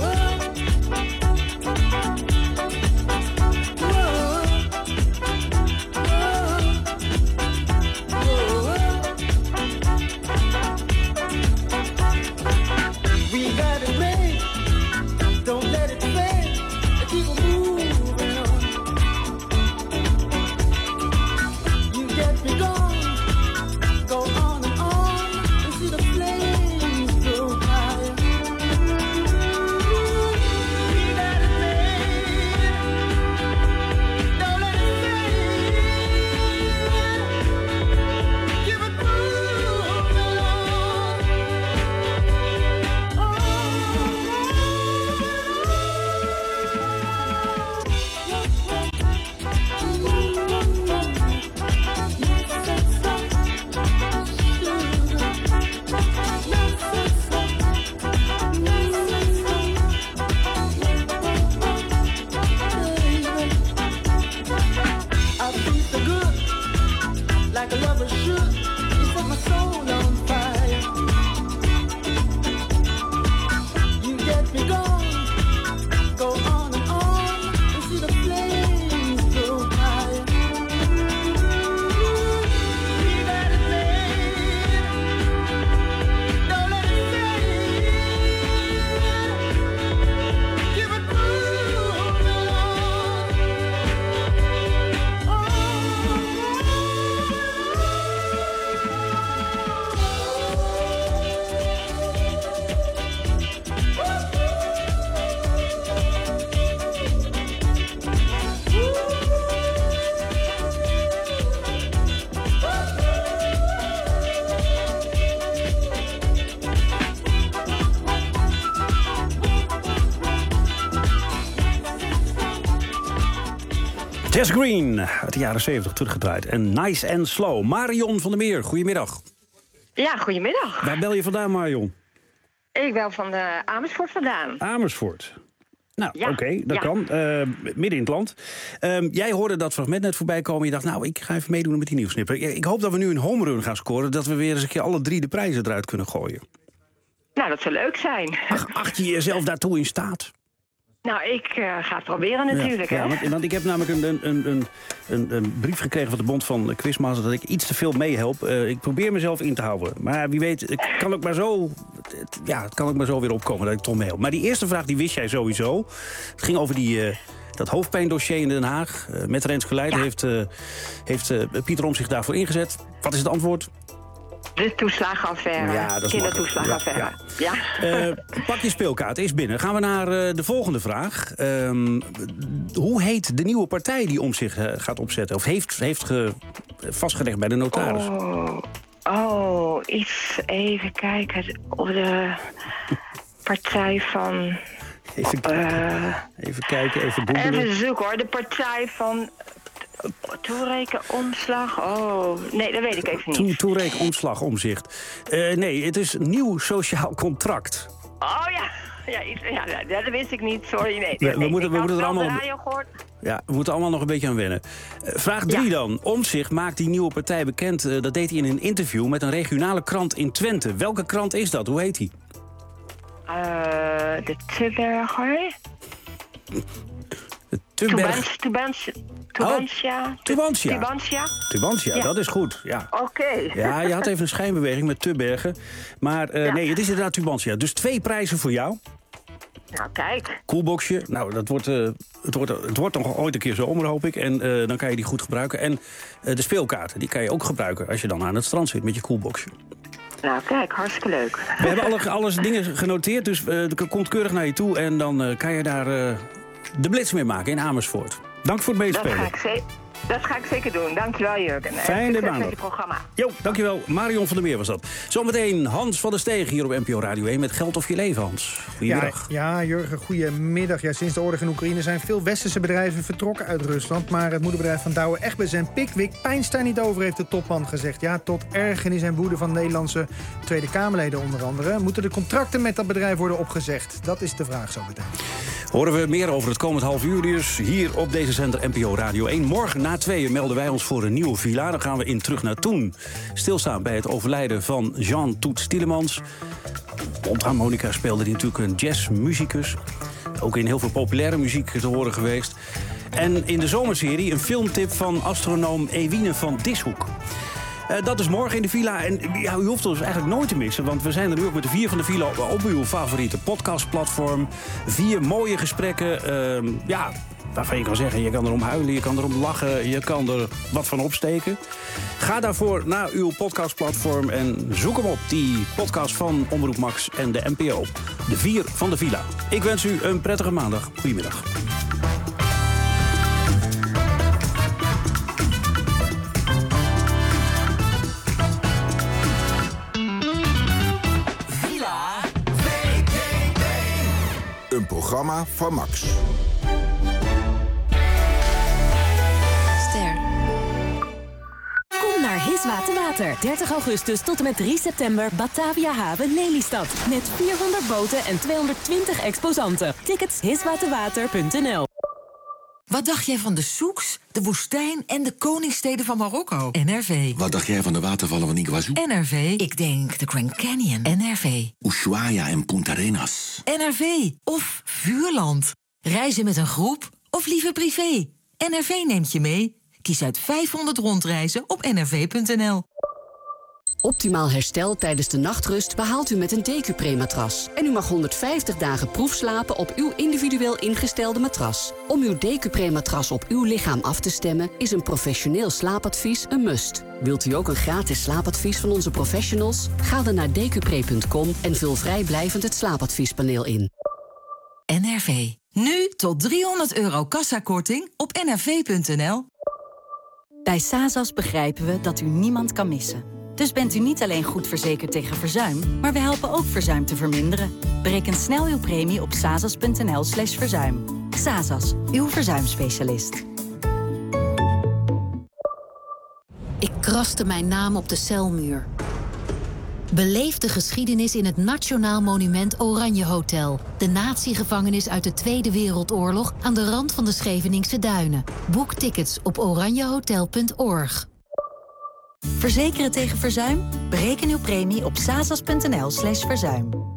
Jess Green, uit de jaren zeventig teruggedraaid. En Nice and Slow. Marion van der Meer, goedemiddag. Ja, goedemiddag. Waar bel je vandaan, Marion? Ik bel van uh, Amersfoort vandaan. Amersfoort. Nou, ja, oké, okay, dat ja. kan. Uh, midden in het land. Uh, jij hoorde dat fragment net voorbij komen. Je dacht, nou, ik ga even meedoen met die nieuwssnipper. Ik hoop dat we nu een home run gaan scoren. Dat we weer eens een keer alle drie de prijzen eruit kunnen gooien. Nou, dat zou leuk zijn. Ach, acht je jezelf daartoe in staat? Nou, ik uh, ga het proberen natuurlijk. Ja, hè? ja want, want ik heb namelijk een, een, een, een, een brief gekregen van de Bond van Quizmaster... dat ik iets te veel meehelp. Uh, ik probeer mezelf in te houden. Maar wie weet, het kan ook maar zo, het, ja, het kan ook maar zo weer opkomen dat ik toch meehelp. Maar die eerste vraag, die wist jij sowieso. Het ging over die, uh, dat hoofdpijndossier in Den Haag. Uh, met Renske Leijten ja. heeft, uh, heeft uh, Pieter Omtzigt daarvoor ingezet. Wat is het antwoord? De toeslagenaffaire. Ja, dat is kindertoeslagenaffaire. Ja, ja. ja. Uh, pak je speelkaart, is binnen. Gaan we naar uh, de volgende vraag. Um, hoe heet de nieuwe partij die Omtzigt uh, gaat opzetten? Of heeft, heeft ge, vastgelegd bij de notaris? Oh, oh, iets even kijken. Of de partij van... Even kijken, uh, even, kijken, even googlen. Even zoeken hoor. De partij van... Toereken, omslag, oh... Nee, dat weet ik even niet. Toe, toereken, omslag, omzicht. Uh, nee, het is nieuw sociaal contract. Oh ja, ja, iets, ja, ja dat wist ik niet, sorry. Nee, we, we nee, moeten, we moeten er allemaal... Ja, we moeten allemaal nog een beetje aan wennen. Uh, vraag drie ja. dan. Omtzigt maakt die nieuwe partij bekend. Uh, dat deed hij in een interview met een regionale krant in Twente. Welke krant is dat? Hoe heet hij? Uh, de Tuberger. Tuberg... Tubantia. Tubantia. Tubantia. Tubantia. Tubantia, ja. Dat is goed. Ja. Oké. Okay. Ja, je had even een schijnbeweging met Tubergen. Maar uh, ja. nee, het is inderdaad Tubantia. Dus twee prijzen voor jou. Nou, kijk. Koelboxje. Nou, dat wordt, uh, het, wordt, het wordt nog ooit een keer zomer, hoop ik. En uh, dan kan je die goed gebruiken. En uh, de speelkaarten, die kan je ook gebruiken als je dan aan het strand zit met je koelboxje. Nou, kijk, hartstikke leuk. We hebben alle, alles dingen genoteerd, dus uh, het komt keurig naar je toe. En dan uh, kan je daar uh, de blitz mee maken in Amersfoort. Dank voor het meespelen. Dat ga ik, ze- dat ga ik zeker doen. Dankjewel, Jurgen. Fijne maandag. met je programma. Jo, dankjewel. Marion van der Meer was dat. Zometeen Hans van der Steeg hier op N P O Radio één met Geld of je leven, Hans. Goedemiddag. Ja, ja, Jurgen, goedemiddag. Ja, sinds de oorlog in Oekraïne zijn veel westerse bedrijven vertrokken uit Rusland. Maar het moederbedrijf van Douwe Egberts en Pickwick pijnst daar niet over, heeft de topman gezegd. Ja, tot ergernis en woede van Nederlandse Tweede Kamerleden onder andere. Moeten de contracten met dat bedrijf worden opgezegd? Dat is de vraag zo meteen. Horen we meer over het komend half uur dus hier op deze zender N P O Radio één. Morgen na tweeën melden wij ons voor een nieuwe villa. Dan gaan we in Terug naar Toen stilstaan bij het overlijden van Jean Toets Tielemans. Mondharmonica speelde hij natuurlijk, een jazzmuzikus. Ook in heel veel populaire muziek te horen geweest. En in de zomerserie een filmtip van astronoom Ewine van Dishoek. Uh, dat is morgen in de villa. En ja, u hoeft ons eigenlijk nooit te missen. Want we zijn er nu ook met de vier van de villa op, op uw favoriete podcastplatform. Vier mooie gesprekken. Uh, ja, waarvan je kan zeggen, je kan erom huilen, je kan erom lachen, je kan er wat van opsteken. Ga daarvoor naar uw podcastplatform en zoek hem op. Die podcast van Omroep Max en de N P O. De vier van de villa. Ik wens u een prettige maandag. Goedemiddag. Een programma van Max. Ster. Kom naar Hiswaterwater. dertig augustus tot en met drie september Batavia Haven Lelystad. Met vierhonderd boten en tweehonderdtwintig exposanten. Tickets hiswaterwater punt n l. Wat dacht jij van de souks, de woestijn en de koningssteden van Marokko? N R V. Wat dacht jij van de watervallen van Iguazu? N R V. Ik denk de Grand Canyon. N R V. Ushuaia en Punta Arenas. N R V. Of Vuurland. Reizen met een groep of liever privé? N R V neemt je mee. Kies uit vijfhonderd rondreizen op n r v punt n l. Optimaal herstel tijdens de nachtrust behaalt u met een Decupre-matras. En u mag honderdvijftig dagen proefslapen op uw individueel ingestelde matras. Om uw Decupre-matras op uw lichaam af te stemmen is een professioneel slaapadvies een must. Wilt u ook een gratis slaapadvies van onze professionals? Ga dan naar decupre punt com en vul vrijblijvend het slaapadviespaneel in. N R V. Nu tot driehonderd euro kassakorting op n r v punt n l. Bij Sazas begrijpen we dat u niemand kan missen. Dus bent u niet alleen goed verzekerd tegen verzuim, maar we helpen ook verzuim te verminderen. Bereken snel uw premie op sazas punt n l slash verzuim. Sazas, uw verzuimspecialist. Ik kraste mijn naam op de celmuur. Beleef de geschiedenis in het Nationaal Monument Oranje Hotel. De natiegevangenis uit de Tweede Wereldoorlog aan de rand van de Scheveningse Duinen. Boek tickets op oranjehotel punt org. Verzekeren tegen verzuim? Bereken uw premie op sazas punt n l slash verzuim.